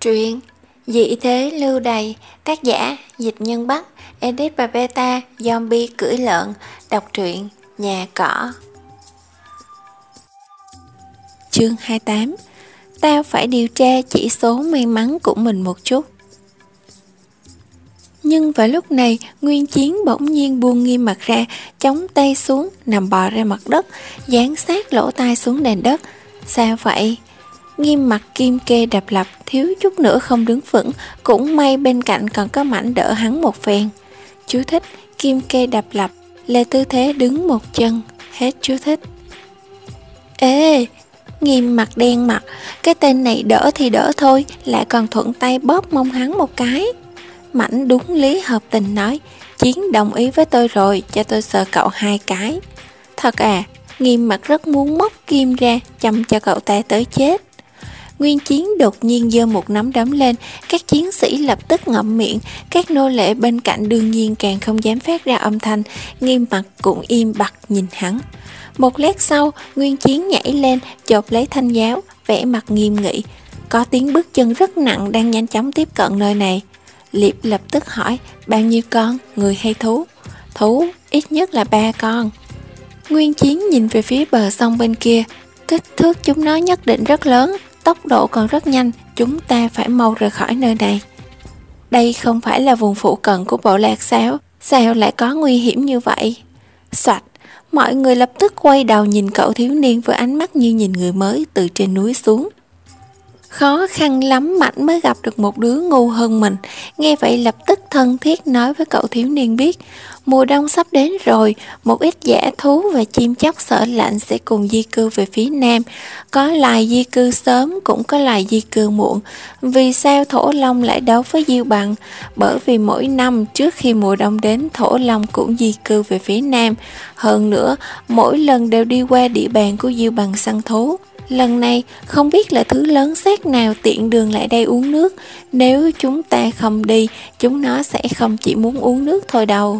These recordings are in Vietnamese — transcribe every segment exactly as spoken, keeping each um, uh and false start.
Truyện Dị thế lưu đày, tác giả Dịch Nhân Bắc, edit và beta Zombie cưỡi lợn. Đọc truyện Nhà Cỏ. Chương hai mươi tám. Tao phải điều tra chỉ số may mắn của mình một chút. Nhưng vào lúc này, Nguyên Chiến bỗng nhiên buông Nghiêm Mặt ra, chống tay xuống, nằm bò ra mặt đất, dán sát lỗ tai xuống nền đất. Sao vậy? Nghiêm Mặt kim kê đập lập, thiếu chút nữa không đứng vững, cũng may bên cạnh còn có Mảnh đỡ hắn một phen. Chú thích: kim kê đập lập là tư thế đứng một chân. Hết chú thích. Ê! Nghiêm Mặt đen mặt, cái tên này đỡ thì đỡ thôi, lại còn thuận tay bóp mông hắn một cái. Mảnh đúng lý hợp tình nói: Chiến đồng ý với tôi rồi, cho tôi sờ cậu hai cái. Thật à? Nghiêm Mặt rất muốn móc kim ra, châm cho cậu ta tới chết. Nguyên Chiến đột nhiên giơ một nắm đấm lên, các chiến sĩ lập tức ngậm miệng, các nô lệ bên cạnh đương nhiên càng không dám phát ra âm thanh. Nghiêm Mặt cũng im bặt nhìn hắn. Một lát sau, Nguyên Chiến nhảy lên, chộp lấy thanh giáo, vẻ mặt nghiêm nghị. Có tiếng bước chân rất nặng đang nhanh chóng tiếp cận nơi này. Liệp lập tức hỏi: bao nhiêu con, người hay thú? Thú, ít nhất là ba con. Nguyên Chiến nhìn về phía bờ sông bên kia. Kích thước chúng nó nhất định rất lớn, tốc độ còn rất nhanh, chúng ta phải mau rời khỏi nơi này. Đây không phải là vùng phụ cận của bộ lạc sao? Sao lại có nguy hiểm như vậy? Soạt, mọi người lập tức quay đầu nhìn cậu thiếu niên với ánh mắt như nhìn người mới từ trên núi xuống. Khó khăn lắm Mảnh mới gặp được một đứa ngu hơn mình. Nghe vậy lập tức thân thiết nói với cậu thiếu niên biết: mùa đông sắp đến rồi, một ít dã thú và chim chóc sợ lạnh sẽ cùng di cư về phía nam. Có loài di cư sớm, cũng có loài di cư muộn. Vì sao Thổ Long lại đấu với Diêu Bằng? Bởi vì mỗi năm trước khi mùa đông đến, Thổ Long cũng di cư về phía nam. Hơn nữa, mỗi lần đều đi qua địa bàn của Diêu Bằng săn thú. Lần này không biết là thứ lớn xác nào tiện đường lại đây uống nước. Nếu chúng ta không đi, chúng nó sẽ không chỉ muốn uống nước thôi đâu.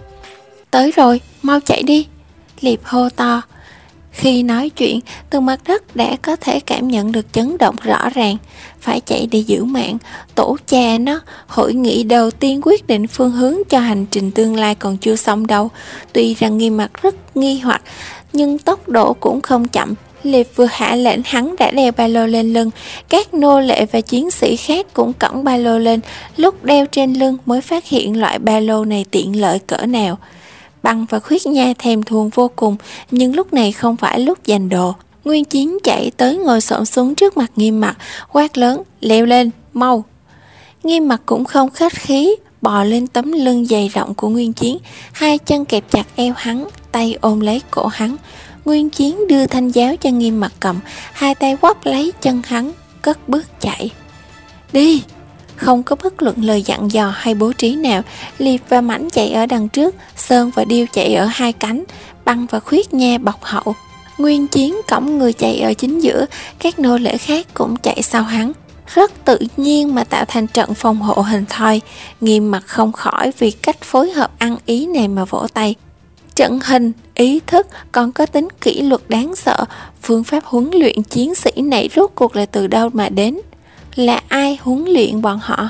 Tới rồi, mau chạy đi, Liệp hô to. Khi nói chuyện, từ mặt đất đã có thể cảm nhận được chấn động rõ ràng. Phải chạy để giữ mạng. Tổ cha nó, hội nghị đầu tiên quyết định phương hướng cho hành trình tương lai còn chưa xong đâu. Tuy rằng Nghiêm Mặt rất nghi hoặc, nhưng tốc độ cũng không chậm. Liệp vừa hạ lệnh, hắn đã đeo ba lô lên lưng. Các nô lệ và chiến sĩ khác cũng cõng ba lô lên. Lúc đeo trên lưng mới phát hiện loại ba lô này tiện lợi cỡ nào. Băng và Khuyết Nha thèm thuồng vô cùng, nhưng lúc này không phải lúc giành đồ. Nguyên Chiến chạy tới ngồi xổm xuống trước mặt Nghiêm Mặt, quát lớn: leo lên, mau. Nghiêm Mặt cũng không khách khí, bò lên tấm lưng dày rộng của Nguyên Chiến, hai chân kẹp chặt eo hắn, tay ôm lấy cổ hắn. Nguyên Chiến đưa thanh giáo cho Nghiêm Mặt cầm, hai tay quắp lấy chân hắn, cất bước chạy. Đi! Không có bất luận lời dặn dò hay bố trí nào. Liệp và Mảnh chạy ở đằng trước, Sơn và Điêu chạy ở hai cánh, Băng và Khuyết Nha bọc hậu. Nguyên Chiến cõng người chạy ở chính giữa, các nô lệ khác cũng chạy sau hắn, rất tự nhiên mà tạo thành trận phòng hộ hình thoi. Nghiêm Mặt không khỏi vì cách phối hợp ăn ý này mà vỗ tay. Trận hình, ý thức còn có tính kỷ luật đáng sợ. Phương pháp huấn luyện chiến sĩ này rốt cuộc là từ đâu mà đến? Là ai huấn luyện bọn họ?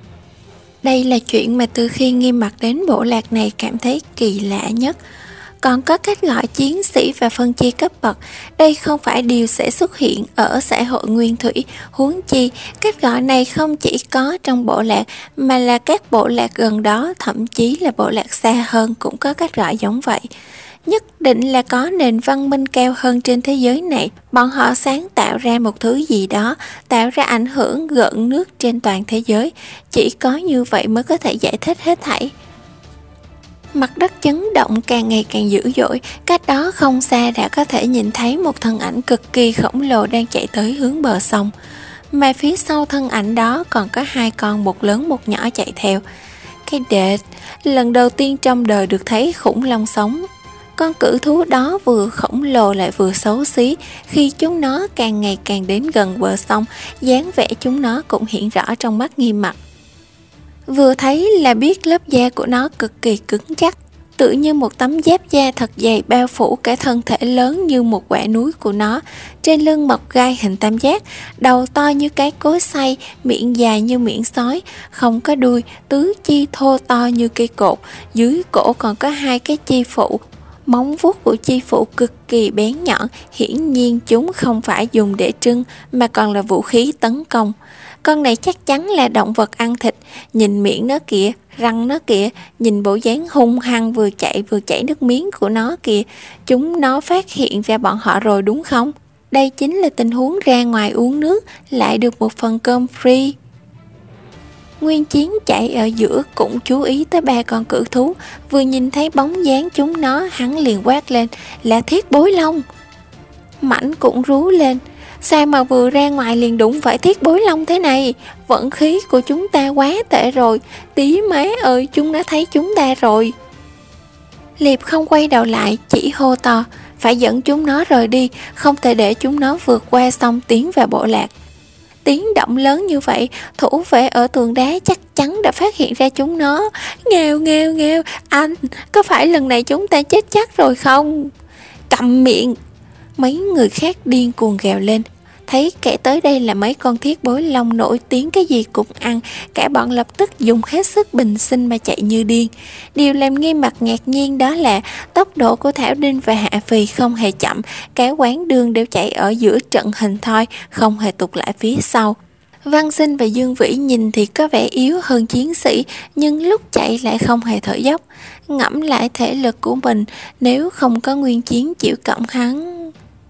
Đây là chuyện mà từ khi Nghiêm Mặt đến bộ lạc này cảm thấy kỳ lạ nhất. Còn có cách gọi chiến sĩ và phân chia cấp bậc. Đây không phải điều sẽ xuất hiện ở xã hội nguyên thủy. Huống chi, cách gọi này không chỉ có trong bộ lạc, mà là các bộ lạc gần đó, thậm chí là bộ lạc xa hơn cũng có cách gọi giống vậy. Nhất định là có nền văn minh cao hơn trên thế giới này. Bọn họ sáng tạo ra một thứ gì đó, tạo ra ảnh hưởng gợn nước trên toàn thế giới. Chỉ có như vậy mới có thể giải thích hết thảy. Mặt đất chấn động càng ngày càng dữ dội, cách đó không xa đã có thể nhìn thấy một thân ảnh cực kỳ khổng lồ đang chạy tới hướng bờ sông. Mà phía sau thân ảnh đó còn có hai con, một lớn một nhỏ chạy theo. Cái đệt, lần đầu tiên trong đời được thấy khủng long sống. Con cự thú đó vừa khổng lồ lại vừa xấu xí. Khi chúng nó càng ngày càng đến gần bờ sông, dáng vẻ chúng nó cũng hiện rõ trong mắt Nghiêm Mặt. Vừa thấy là biết lớp da của nó cực kỳ cứng chắc. tựa như một tấm giáp da thật dày bao phủ cả thân thể lớn như một quả núi của nó. Trên lưng mọc gai hình tam giác, đầu to như cái cối xay, miệng dài như miệng sói, không có đuôi, tứ chi thô to như cây cột, dưới cổ còn có hai cái chi phụ. Móng vuốt của chi phụ cực kỳ bén nhọn, hiển nhiên chúng không phải dùng để trưng mà còn là vũ khí tấn công. Con này chắc chắn là động vật ăn thịt, nhìn miệng nó kìa, răng nó kìa, nhìn bộ dáng hung hăng vừa chạy vừa chảy nước miếng của nó kìa. Chúng nó phát hiện ra bọn họ rồi đúng không? Đây chính là tình huống ra ngoài uống nước, lại được một phần cơm free. Nguyên Chiến chạy ở giữa cũng chú ý tới ba con cự thú, vừa nhìn thấy bóng dáng chúng nó, hắn liền quát lên là Thiết Bối Long. Mảnh cũng rú lên, sao mà vừa ra ngoài liền đụng phải Thiết Bối Long thế này, vận khí của chúng ta quá tệ rồi, tí má ơi chúng đã thấy chúng ta rồi. Liệp không quay đầu lại, chỉ hô to, phải dẫn chúng nó rời đi, không thể để chúng nó vượt qua sông tiến vào bộ lạc. Tiếng động lớn như vậy, thủ vệ ở tường đá chắc chắn đã phát hiện ra chúng nó. Nghèo nghèo nghèo, anh, có phải lần này chúng ta chết chắc rồi không? Câm miệng! Mấy người khác điên cuồng gào lên. Thấy kẻ tới đây là mấy con Thiết Bối Long nổi tiếng cái gì cũng ăn, cả bọn lập tức dùng hết sức bình sinh mà chạy như điên. Điều làm Nghiêm Mặc ngạc nhiên đó là tốc độ của Thảo Đinh và Hạ Phì không hề chậm, cả quãng đường đều chạy ở giữa trận hình thoi, không hề tụt lại phía sau. Văn Sinh và Dương Vĩ nhìn thì có vẻ yếu hơn chiến sĩ, nhưng lúc chạy lại không hề thở dốc. Ngẫm lại thể lực của mình, nếu không có Nguyên Chiến chịu cộng hắn...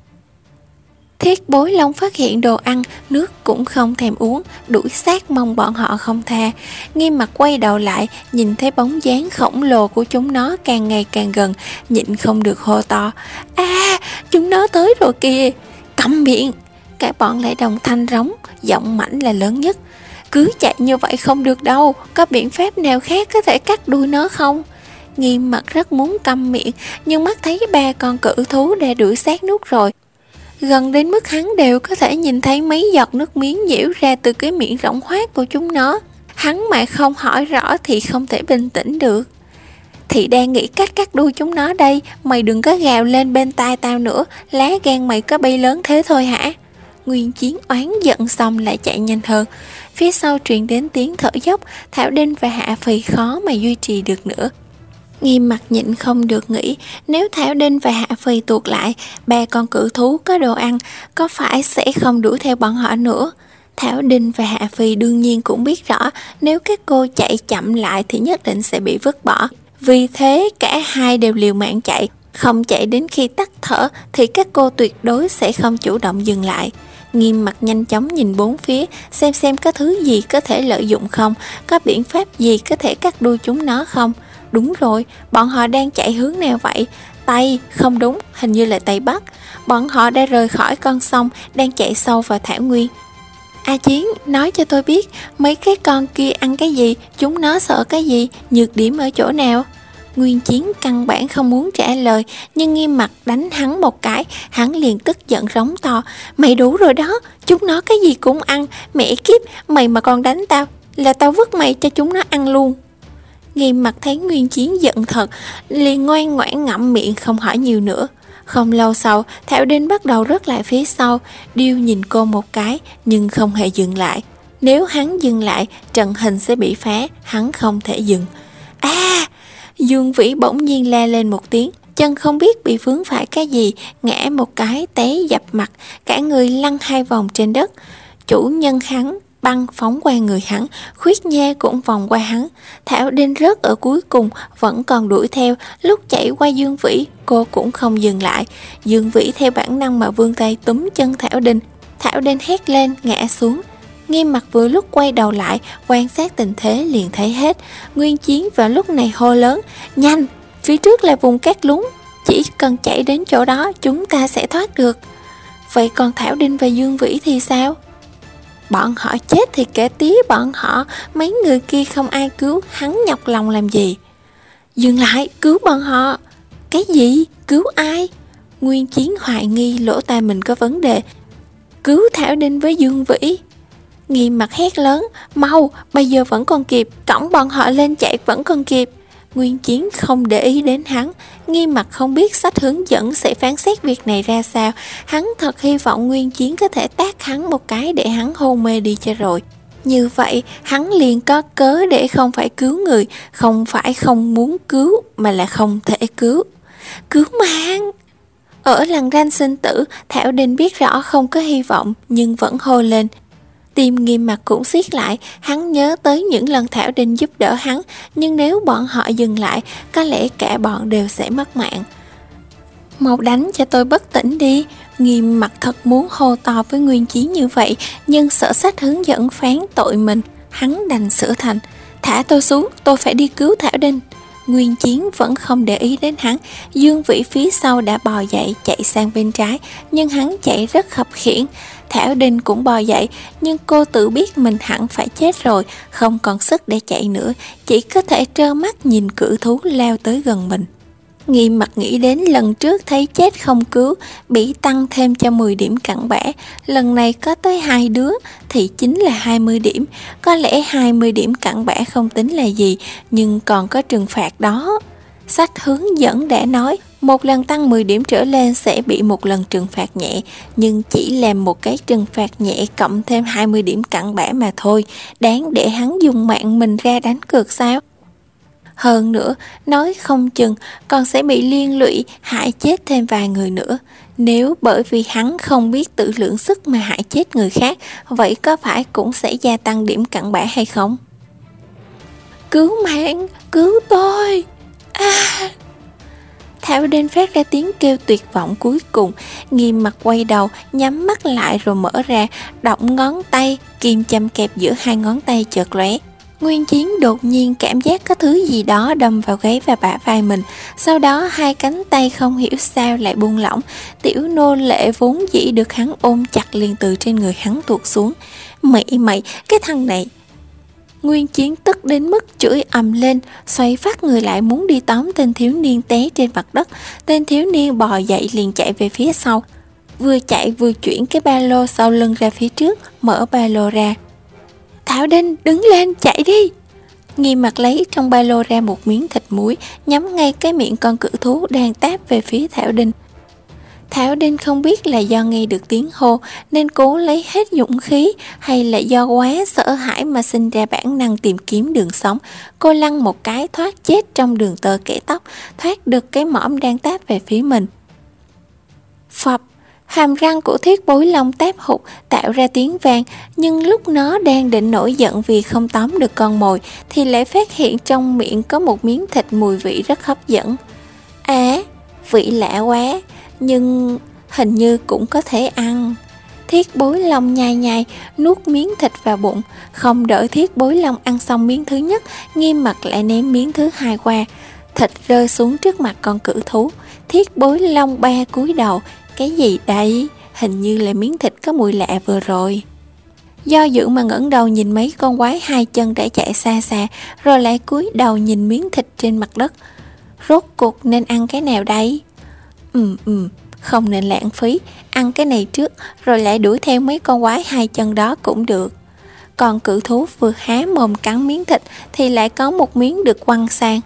Thiết Bối Long phát hiện đồ ăn, nước cũng không thèm uống, đuổi sát mong bọn họ không tha. Nghiêm Mặc quay đầu lại, nhìn thấy bóng dáng khổng lồ của chúng nó càng ngày càng gần, nhịn không được hô to. A, à, chúng nó tới rồi kìa! Câm miệng! Cả bọn lại đồng thanh rống, giọng Mảnh là lớn nhất. Cứ chạy như vậy không được đâu, có biện pháp nào khác có thể cắt đuôi nó không? Nghiêm Mặc rất muốn câm miệng, nhưng mắt thấy ba con cự thú đã đuổi sát nút rồi. Gần đến mức hắn đều có thể nhìn thấy mấy giọt nước miếng nhiễu ra từ cái miệng rỗng hoác của chúng nó. Hắn mà không hỏi rõ thì không thể bình tĩnh được. Thì đang nghĩ cách cắt đuôi chúng nó đây, mày đừng có gào lên bên tai tao nữa, lá gan mày có bay lớn thế thôi hả? Nguyên Chiến oán giận xong lại chạy nhanh hơn. Phía sau truyền đến tiếng thở dốc, Thảo Đinh và Hạ Phì khó mà duy trì được nữa. Nghiêm Mặc nhịn không được nghĩ, nếu Thảo Đinh và Hạ Phì tuột lại, ba con cự thú có đồ ăn, có phải sẽ không đuổi theo bọn họ nữa? Thảo Đinh và Hạ Phì đương nhiên cũng biết rõ, nếu các cô chạy chậm lại thì nhất định sẽ bị vứt bỏ. Vì thế cả hai đều liều mạng chạy, không chạy đến khi tắt thở thì các cô tuyệt đối sẽ không chủ động dừng lại. Nghiêm Mặc nhanh chóng nhìn bốn phía, xem xem có thứ gì có thể lợi dụng không, có biện pháp gì có thể cắt đuôi chúng nó không. Đúng rồi, bọn họ đang chạy hướng nào vậy? Tây, không đúng, hình như là Tây Bắc. Bọn họ đã rời khỏi con sông, đang chạy sâu vào thảo nguyên. A Chiến, nói cho tôi biết, mấy cái con kia ăn cái gì, chúng nó sợ cái gì, nhược điểm ở chỗ nào? Nguyên Chiến căn bản không muốn trả lời, nhưng Nghiêm Mặc đánh hắn một cái, hắn liền tức giận rống to. Mày đủ rồi đó, chúng nó cái gì cũng ăn, mẹ kiếp, mày mà còn đánh tao, là tao vứt mày cho chúng nó ăn luôn. Nghiêm Mặc thấy Nguyên Chiến giận thật, liền ngoan ngoãn ngậm miệng không hỏi nhiều nữa. Không lâu sau, Thảo Đinh bắt đầu rớt lại phía sau, Điêu nhìn cô một cái nhưng không hề dừng lại. Nếu hắn dừng lại, trận hình sẽ bị phá, hắn không thể dừng. A! À, Dương Vĩ bỗng nhiên la lên một tiếng, chân không biết bị vướng phải cái gì, ngã một cái té dập mặt, cả người lăn hai vòng trên đất. Chủ nhân hắn băng phóng qua người hắn, Khuyết Nha cũng vòng qua hắn. Thảo Đinh rớt ở cuối cùng, vẫn còn đuổi theo. Lúc chạy qua Dương Vĩ, cô cũng không dừng lại. Dương Vĩ theo bản năng mà vươn tay túm chân Thảo Đinh. Thảo Đinh hét lên, ngã xuống. Nghiêm Mặc vừa lúc quay đầu lại, quan sát tình thế liền thấy hết. Nguyên Chiến vào lúc này hô lớn, nhanh, phía trước là vùng cát lún, chỉ cần chạy đến chỗ đó chúng ta sẽ thoát được. Vậy còn Thảo Đinh và Dương Vĩ thì sao? Bọn họ chết thì kể tía bọn họ, mấy người kia không ai cứu, hắn nhọc lòng làm gì? Dừng lại, cứu bọn họ. Cái gì? Cứu ai? Nguyên Chiến hoài nghi lỗ tai mình có vấn đề. Cứu Thảo Đinh với Dương Vĩ. Nghiêm Mặc hét lớn, mau, bây giờ vẫn còn kịp, cõng bọn họ lên chạy vẫn còn kịp. Nguyên Chiến không để ý đến hắn. Nghiêm Mặc không biết sách hướng dẫn sẽ phán xét việc này ra sao. Hắn thật hy vọng Nguyên Chiến có thể tát hắn một cái để hắn hôn mê đi cho rồi. Như vậy hắn liền có cớ để không phải cứu người. Không phải không muốn cứu, mà là không thể cứu. Cứu mạng! Ở lằn ranh sinh tử, Thảo Đinh biết rõ không có hy vọng, nhưng vẫn hô lên. Tim Nghiêm Mặc cũng siết lại. Hắn nhớ tới những lần Thảo Đinh giúp đỡ hắn, nhưng nếu bọn họ dừng lại, có lẽ cả bọn đều sẽ mất mạng. Mau đánh cho tôi bất tỉnh đi. Nghiêm Mặc thật muốn hô to với Nguyên Chiến như vậy, nhưng sợ sách hướng dẫn phán tội mình. Hắn đành sửa thành: thả tôi xuống, tôi phải đi cứu Thảo Đinh. Nguyên Chiến vẫn không để ý đến hắn. Dương Vĩ phía sau đã bò dậy chạy sang bên trái, nhưng hắn chạy rất khập khiễng. Thảo Đinh cũng bò dậy, nhưng cô tự biết mình hẳn phải chết rồi, không còn sức để chạy nữa, chỉ có thể trơ mắt nhìn cự thú lao tới gần mình. Nghiêm Mặc nghĩ đến lần trước thấy chết không cứu, bị tăng thêm cho mười điểm cặn bã. Lần này có tới hai đứa thì chính là hai mươi điểm. Có lẽ hai mươi điểm cặn bã không tính là gì, nhưng còn có trừng phạt đó. Sách hướng dẫn đã nói một lần tăng mười điểm trở lên sẽ bị một lần trừng phạt nhẹ, nhưng chỉ làm một cái trừng phạt nhẹ cộng thêm hai mươi điểm cặn bã mà thôi. Đáng để hắn dùng mạng mình ra đánh cược sao? Hơn nữa, nói không chừng còn sẽ bị liên lụy hại chết thêm vài người nữa. Nếu bởi vì hắn không biết tự lượng sức mà hại chết người khác, vậy có phải cũng sẽ gia tăng điểm cặn bã hay không? Cứu mạng, cứu tôi! À! Thảo Đinh phát ra tiếng kêu tuyệt vọng cuối cùng. Nghiêm Mặc quay đầu, nhắm mắt lại rồi mở ra, động ngón tay, kim châm kẹp giữa hai ngón tay chợt lóe. Nguyên Chiến đột nhiên cảm giác có thứ gì đó đâm vào gáy và bả vai mình. Sau đó hai cánh tay không hiểu sao lại buông lỏng. Tiểu nô lệ vốn dĩ được hắn ôm chặt liền từ trên người hắn tuột xuống. Mày mày, cái thằng này! Nguyên Chiến tức đến mức chửi ầm lên, xoay phát người lại muốn đi tóm tên thiếu niên té trên mặt đất. Tên thiếu niên bò dậy liền chạy về phía sau. Vừa chạy vừa chuyển cái ba lô sau lưng ra phía trước, mở ba lô ra. Thảo Đinh, đứng lên, chạy đi! Nghiêm Mặc lấy trong ba lô ra một miếng thịt muối, nhắm ngay cái miệng con cự thú đang táp về phía Thảo Đinh. Thảo Đinh không biết là do nghe được tiếng hô nên cố lấy hết dũng khí, hay là do quá sợ hãi mà sinh ra bản năng tìm kiếm đường sống. Cô lăn một cái thoát chết trong đường tơ kẻ tóc, thoát được cái mõm đang táp về phía mình. Phập! Hàm răng của Thiết Bối Long táp hụt tạo ra tiếng vang, nhưng lúc nó đang định nổi giận vì không tóm được con mồi thì lại phát hiện trong miệng có một miếng thịt mùi vị rất hấp dẫn. À, vị lạ quá, nhưng hình như cũng có thể ăn. Thiết Bối Long nhai nhai nuốt miếng thịt vào bụng. Không đợi Thiết Bối Long ăn xong miếng thứ nhất, Nghiêm Mặc lại ném miếng thứ hai qua. Thịt rơi xuống trước mặt con cự thú. Thiết Bối Long ba cúi đầu. Cái gì đây? Hình như là miếng thịt có mùi lạ vừa rồi. Do dự mà ngẩng đầu nhìn mấy con quái hai chân đã chạy xa xa, rồi lại cúi đầu nhìn miếng thịt trên mặt đất. Rốt cuộc nên ăn cái nào đây? Ừm ừm, không nên lãng phí, ăn cái này trước, rồi lại đuổi theo mấy con quái hai chân đó cũng được. Còn cự thú vừa há mồm cắn miếng thịt thì lại có một miếng được quăng sang.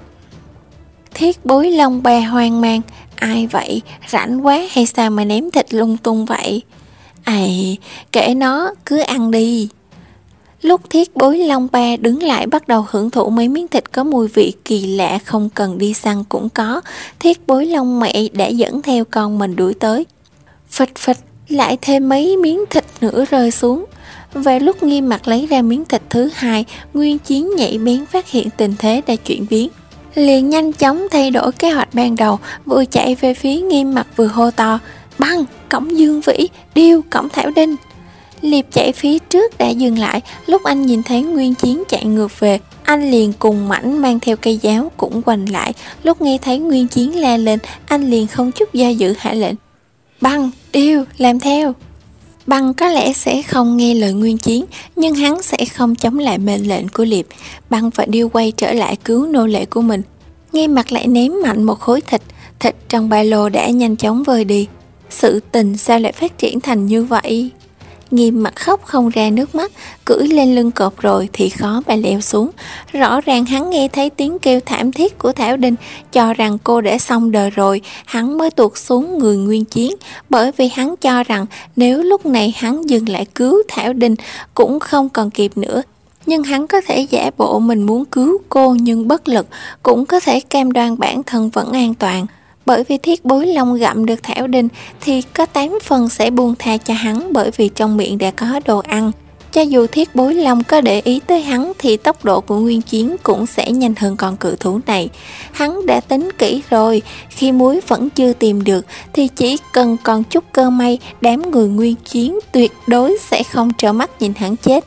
Thiết Bối Long ba hoang mang. Ai vậy? Rảnh quá hay sao mà ném thịt lung tung vậy? Ây, kệ nó, cứ ăn đi. Lúc Thiết Bối Long ba đứng lại bắt đầu hưởng thụ mấy miếng thịt có mùi vị kỳ lạ không cần đi săn cũng có, Thiết Bối Long mẹ đã dẫn theo con mình đuổi tới. Phịch phịch, lại thêm mấy miếng thịt nữa rơi xuống. Và lúc Nghiêm Mặc lấy ra miếng thịt thứ hai, Nguyên Chiến nhạy bén phát hiện tình thế đã chuyển biến. Liền nhanh chóng thay đổi kế hoạch ban đầu, vừa chạy về phía Nghiêm Mặc vừa hô to: Băng, cổng Dương Vĩ, điêu, cổng Thảo Đinh. Liệp chạy phía trước đã dừng lại. Lúc anh nhìn thấy Nguyên Chiến chạy ngược về, anh liền cùng Mảnh mang theo cây giáo cũng quành lại. Lúc nghe thấy Nguyên Chiến la lên, anh liền không chút do dự hạ lệnh: Băng, điêu, làm theo. Băng có lẽ sẽ không nghe lời Nguyên Chiến, nhưng hắn sẽ không chống lại mệnh lệnh của Liệp. Băng và điêu quay trở lại cứu nô lệ của mình. Nghiêm Mặc lại ném mạnh một khối thịt. Thịt trong ba lô đã nhanh chóng vơi đi. Sự tình sao lại phát triển thành như vậy? Nghiêm mặt khóc không ra nước mắt, cưỡi lên lưng cọp rồi thì khó mà leo xuống. Rõ ràng hắn nghe thấy tiếng kêu thảm thiết của Thảo Đinh, cho rằng cô đã xong đời rồi, hắn mới tuột xuống người Nguyên Chiến, bởi vì hắn cho rằng nếu lúc này hắn dừng lại cứu Thảo Đinh cũng không còn kịp nữa. Nhưng hắn có thể giả bộ mình muốn cứu cô nhưng bất lực, cũng có thể cam đoan bản thân vẫn an toàn. Bởi vì Thiết Bối Long gặm được Thảo Đinh thì có tám phần sẽ buông tha cho hắn, bởi vì trong miệng đã có đồ ăn. Cho dù Thiết Bối Long có để ý tới hắn thì tốc độ của Nguyên Chiến cũng sẽ nhanh hơn con cự thú này. Hắn đã tính kỹ rồi, khi muối vẫn chưa tìm được thì chỉ cần còn chút cơ may, đám người Nguyên Chiến tuyệt đối sẽ không trở mắt nhìn hắn chết.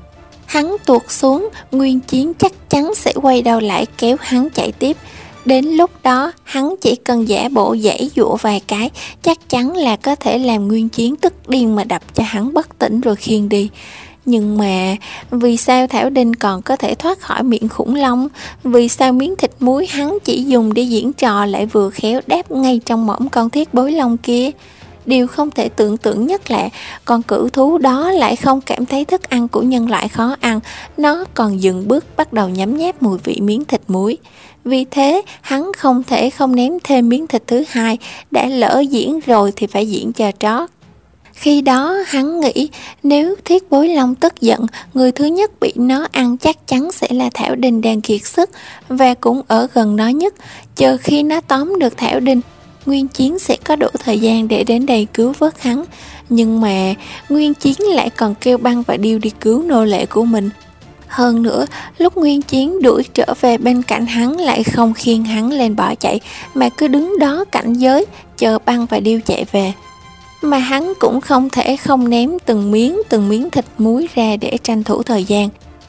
Hắn tuột xuống, Nguyên Chiến chắc chắn sẽ quay đầu lại kéo hắn chạy tiếp. Đến lúc đó, hắn chỉ cần giả bộ giãy giụa vài cái, chắc chắn là có thể làm Nguyên Chiến tức điên mà đập cho hắn bất tỉnh rồi khiêng đi. Nhưng mà, vì sao Thảo Đinh còn có thể thoát khỏi miệng khủng long? Vì sao miếng thịt muối hắn chỉ dùng để diễn trò lại vừa khéo đáp ngay trong mõm con Thiết Bối Long kia? Điều không thể tưởng tượng nhất là con cự thú đó lại không cảm thấy thức ăn của nhân loại khó ăn, nó còn dừng bước bắt đầu nhấm nháp mùi vị miếng thịt muối. Vì thế, hắn không thể không ném thêm miếng thịt thứ hai, đã lỡ diễn rồi thì phải diễn cho trót. Khi đó hắn nghĩ nếu Thiết Bối Long tức giận, người thứ nhất bị nó ăn chắc chắn sẽ là Thảo Đinh đang kiệt sức và cũng ở gần nó nhất. Chờ khi nó tóm được Thảo Đinh, Nguyên Chiến sẽ có đủ thời gian để đến đây cứu vớt hắn. Nhưng mà Nguyên Chiến lại còn kêu Băng và Điêu đi cứu nô lệ của mình. Hơn nữa, lúc Nguyên Chiến đuổi trở về bên cạnh hắn lại không khiêng hắn lên bỏ chạy, mà cứ đứng đó cảnh giới, chờ Băng và Điêu chạy về. Mà hắn cũng không thể không ném từng miếng từng miếng thịt muối ra để tranh thủ thời gian.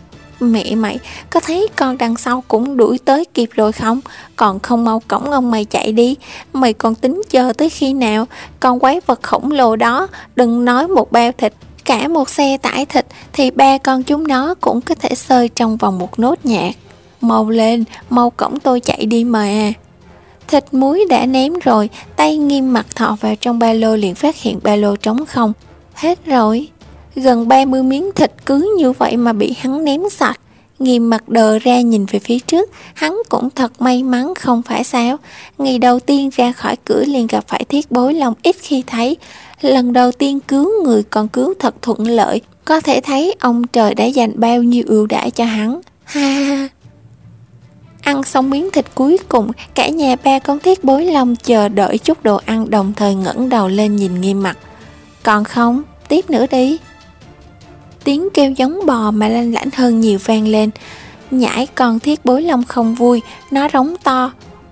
Mẹ mày, có thấy con đằng sau cũng đuổi tới kịp rồi không? Còn không mau cõng ông mày chạy đi. Mày còn tính chờ tới khi nào? Con quái vật khổng lồ đó, đừng nói một bao thịt, cả một xe tải thịt thì ba con chúng nó cũng có thể xơi trong vòng một nốt nhạc. Mau lên, mau cõng tôi chạy đi mà. Thịt muối đã ném rồi, tay Nghiêm Mặt thọ vào trong ba lô liền phát hiện ba lô trống không. Hết rồi. Gần ba mươi miếng thịt cứ như vậy mà bị hắn ném sạch. Nghiêm Mặt đờ ra nhìn về phía trước, hắn cũng thật may mắn không phải sao. Ngày đầu tiên ra khỏi cửa liền gặp phải Thiết Bối Long ít khi thấy. Lần đầu tiên cứu người còn cứu thật thuận lợi, có thể thấy ông trời đã dành bao nhiêu ưu đãi cho hắn. Ha ha. Ăn xong miếng thịt cuối cùng, cả nhà ba con Thiết Bối Long chờ đợi chút đồ ăn, đồng thời ngẩng đầu lên nhìn Nghiêm Mặt. Còn không, tiếp nữa đi. Tiếng kêu giống bò mà lanh lảnh hơn nhiều vang lên. Nhãi con Thiết Bối Long không vui, nó rống to.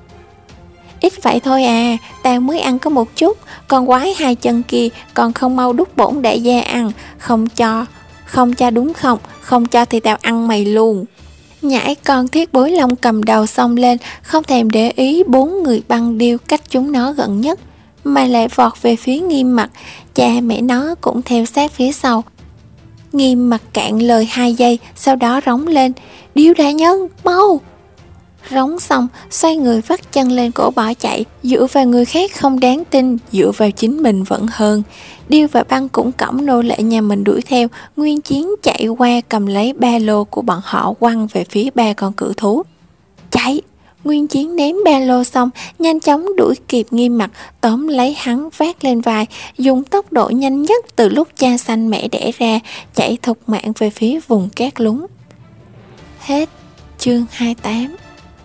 Ít vậy thôi à, tao mới ăn có một chút, con quái hai chân kia còn không mau đút bổn đại gia ăn. Không cho, không cho đúng không? Không cho thì tao ăn mày luôn. Nhãi con Thiết Bối Long cầm đầu xông lên, không thèm để ý bốn người Băng Điêu cách chúng nó gần nhất, mà lại vọt về phía Nghiêm Mặt. Cha mẹ nó cũng theo sát phía sau. Nghiêm Mặt cạn lời hai giây, sau đó rống lên, Điêu đại nhân, mau! Rống xong, xoay người vắt chân lên cổ bỏ chạy, dựa vào người khác không đáng tin, dựa vào chính mình vẫn hơn. Điêu và Băng cũng cõng nô lệ nhà mình đuổi theo, Nguyên Chiến chạy qua cầm lấy ba lô của bọn họ quăng về phía ba con cự thú. Chạy! Nguyên Chiến ném ba lô xong, nhanh chóng đuổi kịp Nghiêm Mặt, tóm lấy hắn vác lên vai, dùng tốc độ nhanh nhất từ lúc cha sanh mẹ đẻ ra, chạy thục mạng về phía vùng cát lún. Hết chương hai mươi tám.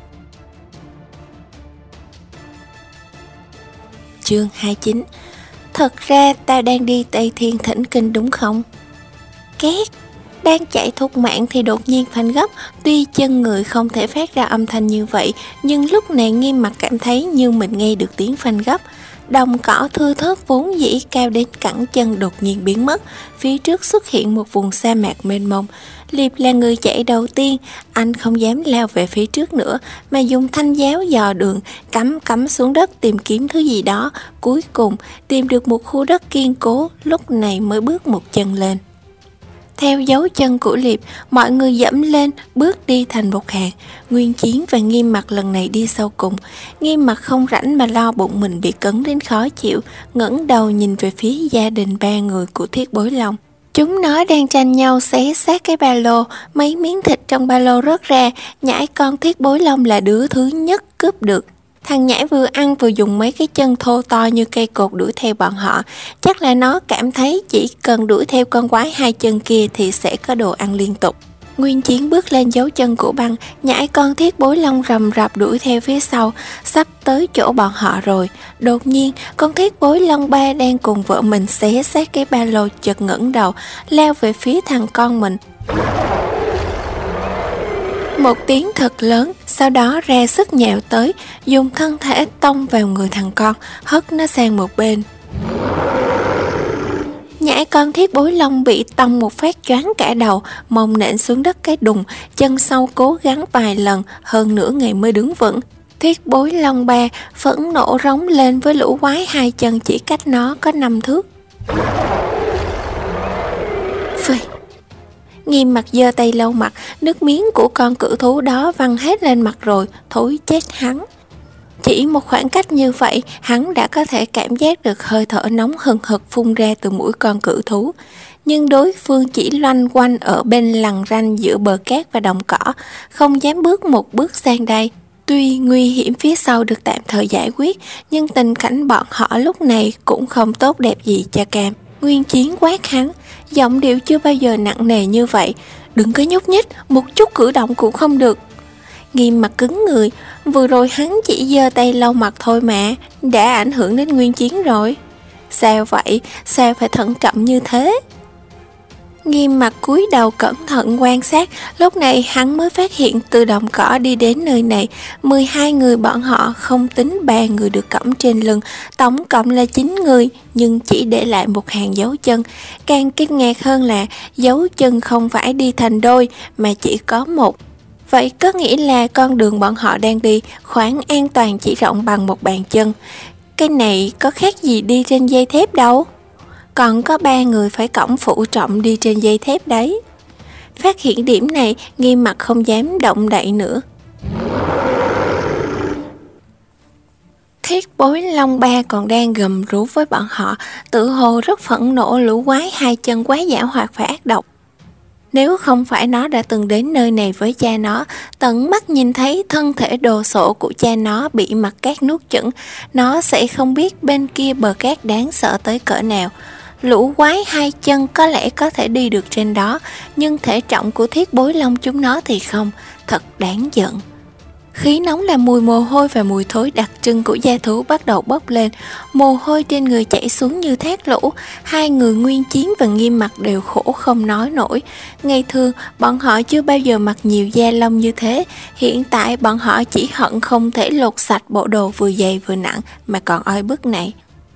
Chương hai mươi chín. Thật ra tao đang đi Tây Thiên thỉnh kinh đúng không? Két! Đang chạy thục mạng thì đột nhiên phanh gấp. Tuy chân người không thể phát ra âm thanh như vậy, nhưng lúc này Nghiêm Mặt cảm thấy như mình nghe được tiếng phanh gấp. Đồng cỏ thưa thớt vốn dĩ cao đến cẳng chân đột nhiên biến mất. Phía trước xuất hiện một vùng sa mạc mênh mông. Liệp là người chạy đầu tiên, anh không dám lao về phía trước nữa, mà dùng thanh giáo dò đường, cắm cắm xuống đất tìm kiếm thứ gì đó. Cuối cùng tìm được một khu đất kiên cố, lúc này mới bước một chân lên. Theo dấu chân của Liệp, mọi người dẫm lên, bước đi thành một hàng. Nguyên Chiến và Nghiêm Mặt lần này đi sau cùng. Nghiêm Mặt không rảnh mà lo bụng mình bị cấn đến khó chịu, ngẩng đầu nhìn về phía gia đình ba người của Thiết Bối Long. Chúng nó đang tranh nhau xé xác cái ba lô, mấy miếng thịt trong ba lô rớt ra, Nhãi con Thiết Bối Long là đứa thứ nhất cướp được. Thằng Nhãi vừa ăn vừa dùng mấy cái chân thô to như cây cột đuổi theo bọn họ. Chắc là nó cảm thấy chỉ cần đuổi theo con quái hai chân kia thì sẽ có đồ ăn liên tục. Nguyên Chiến bước lên dấu chân của băng, Nhãi con Thiết Bối Long rầm rập đuổi theo phía sau, sắp tới chỗ bọn họ rồi. Đột nhiên, con Thiết Bối Long ba đang cùng vợ mình xé xác cái ba lô chợt ngẩng đầu, lao về phía thằng con mình. Một tiếng thật lớn, sau đó ra sức nhào tới, dùng thân thể tông vào người thằng con, hất nó sang một bên. Nhãi con Thiết Bối Long bị tông một phát choáng cả đầu, mông nện xuống đất cái đùng, chân sau cố gắng vài lần, hơn nửa ngày mới đứng vững. Thiết Bối Long ba phẫn nộ rống lên với lũ quái hai chân chỉ cách nó có năm thước. Phì! Nghiêm Mặt giơ tay lau mặt, nước miếng của con cự thú đó văng hết lên mặt rồi, thối chết hắn. Chỉ một khoảng cách như vậy, hắn đã có thể cảm giác được hơi thở nóng hừng hực phun ra từ mũi con cự thú. Nhưng đối phương chỉ loanh quanh ở bên lằn ranh giữa bờ cát và đồng cỏ, không dám bước một bước sang đây. Tuy nguy hiểm phía sau được tạm thời giải quyết, nhưng tình cảnh bọn họ lúc này cũng không tốt đẹp gì cho Cam. Nguyên Chiến quát hắn, giọng điệu chưa bao giờ nặng nề như vậy. Đừng có nhúc nhích, một chút cử động cũng không được. Nghiêm Mặt cứng người, vừa rồi hắn chỉ giơ tay lau mặt thôi mà, đã ảnh hưởng đến Nguyên Chiến rồi. Sao vậy, sao phải thận trọng như thế? Nghiêm Mặt cúi đầu cẩn thận quan sát, lúc này hắn mới phát hiện từ đồng cỏ đi đến nơi này, mười hai người bọn họ không tính ba người được cõng trên lưng, tổng cộng là chín người, nhưng chỉ để lại một hàng dấu chân. Càng kinh ngạc hơn là dấu chân không phải đi thành đôi, mà chỉ có một. Vậy có nghĩa là con đường bọn họ đang đi khoảng an toàn chỉ rộng bằng một bàn chân. Cái này có khác gì đi trên dây thép đâu. Còn có ba người phải cõng phụ trọng đi trên dây thép đấy. Phát hiện điểm này, Nghiêm Mặt không dám động đậy nữa. Thiết Bối Long ba còn đang gầm rú với bọn họ, tự hồ rất phẫn nộ lũ quái hai chân quá giảo hoạt và ác độc. Nếu không phải nó đã từng đến nơi này với cha nó, tận mắt nhìn thấy thân thể đồ sộ của cha nó bị mặt cát nuốt chửng, nó sẽ không biết bên kia bờ cát đáng sợ tới cỡ nào. Lũ quái hai chân có lẽ có thể đi được trên đó, nhưng thể trọng của Thiết Bối Long chúng nó thì không, thật đáng giận. Khí nóng làm mùi mồ hôi và mùi thối đặc trưng của gia thú bắt đầu bốc lên, mồ hôi trên người chảy xuống như thác lũ. Hai người Nguyên Chiến và Nghiêm Mặt đều khổ không nói nổi. Ngày thường bọn họ chưa bao giờ mặc nhiều da lông như thế, hiện tại bọn họ chỉ hận không thể lột sạch bộ đồ vừa dày vừa nặng mà còn oi bức này.